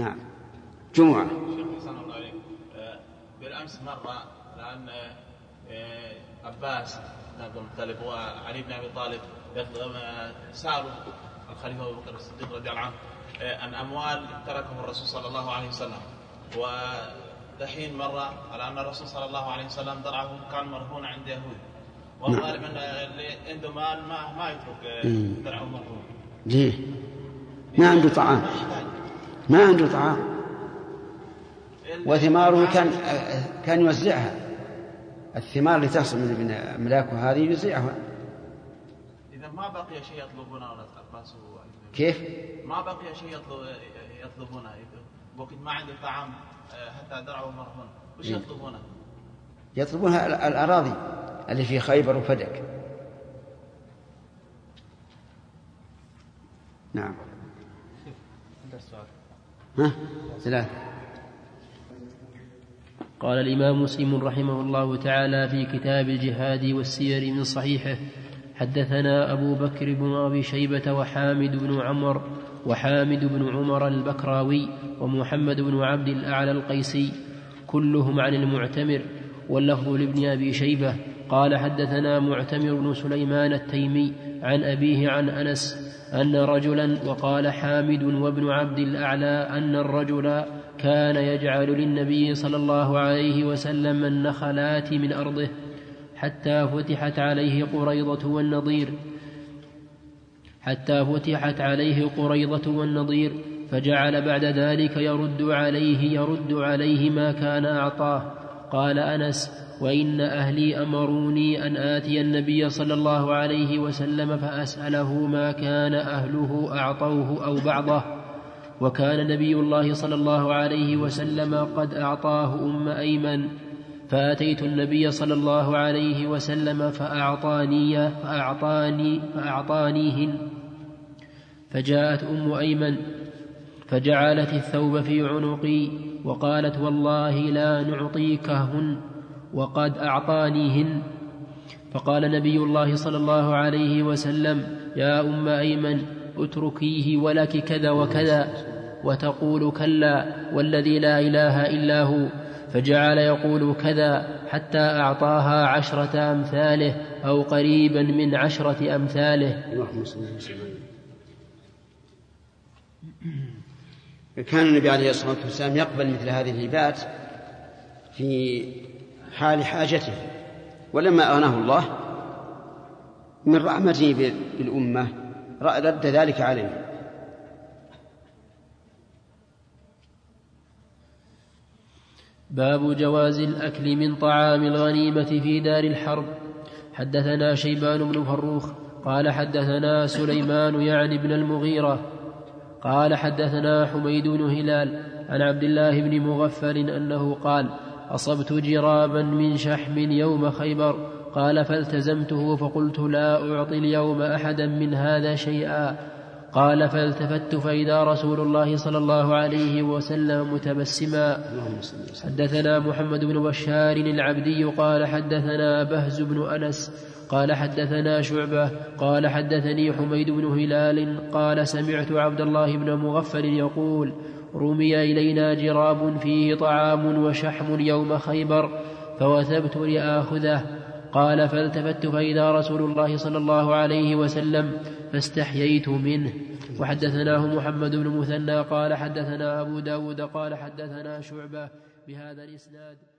نعم جمعة. شيخ حسن الله عليك، بالأمس مرة لأن عباس بن عبد المطلب وعلي بن أبي طالب سألوا الخليفة أبو بكر الصديق رضي الله عنه عن أموال تركه الرسول صلى الله عليه وسلم، ودحين مرة على أن الرسول صلى الله عليه وسلم درعه كان مرهون عند يهود، وغالبا اللي عنده مال ما يترك درعه مرهون. ليه؟ ما عنده طعام، ما عنده طعام، وثماره كان يوزعها، الثمار اللي تحصل من أملاكه هذه يوزعها. إذا ما بقي شيء يطلبونه عباس كيف؟ ما بقي شيء يطلبونه، وقت ما عنده طعام حتى درعه مرهون، وش يطلبونه؟ يطلبونها الأراضي اللي في خيبر وفدك. نعم. ها؟ ثلاث. قال الإمام مسلم رحمه الله تعالى في كتاب الجهاد والسير من صحيحه: حدثنا أبو بكر بن أبي شيبة وحامد بن عمر البكراوي ومحمد بن عبد الأعلى القيسي كلهم عن المعتمر، واللفظ لابن أبي شيبة قال حدثنا معتمر بن سليمان التيمي عن أبيه عن أنس أن رجلا، وقال حامد وابن عبد الأعلى أن الرجل كان يجعل للنبي صلى الله عليه وسلم النخلات من أرضه حتى فتحت عليه قريضة والنضير، فجعل بعد ذلك يرد عليه ما كان أعطاه. قال أنس: وإن أهلي أمروني أن آتي النبي صلى الله عليه وسلم فأسأله ما كان أهله أعطوه أو بعضه، وكان نبي الله صلى الله عليه وسلم قد أعطاه أم أيمن، فأتيت النبي صلى الله عليه وسلم فأعطانيهن، فجاءت أم أيمن فجعلت الثوب في عنقي وقالت: والله لا نعطيكهن وقد أعطانيهن. فقال نبي الله صلى الله عليه وسلم: يا أم أيمن اتركيه ولك كذا وكذا، وتقول: كلا والذي لا إله إلا هو. فجعل يقول كذا حتى أعطاها 10 أمثاله أو قريبا من 10 أمثاله. كان النبي عليه الصلاة والسلام يقبل مثل هذه الهبات في حال حاجته، ولما أغناه الله من رحمته بالأمة رد ذلك عليه. باب جواز الأكل من طعام الغنيمة في دار الحرب. حدثنا شيبان بن فروخ قال حدثنا سليمان يعني بن المغيرة قال حدثنا حميد بن هلال عن عبد الله بن مغفل أنه قال: أصبت جرابا من شحم يوم خيبر، قال: فالتزمته فقلت: لا أعطي اليوم أحدا من هذا شيئا. قال: فالتفت فإذا رسول الله صلى الله عليه وسلم متبسما. حدثنا محمد بن بشار العبدي قال حدثنا بهز بن أنس قال حدثنا شعبة قال حدثني حميد بن هلال قال: سمعت عبد الله بن مغفل يقول: رمي إلينا جراب فيه طعام وشحم يوم خيبر، فوثبت لآخذه. قال: فالتفت فإذا رسول الله صلى الله عليه وسلم فاستحييت منه. وحدثناه محمد بن مثنى قال حدثنا أبو داود قال حدثنا شعبة بهذا الإسناد.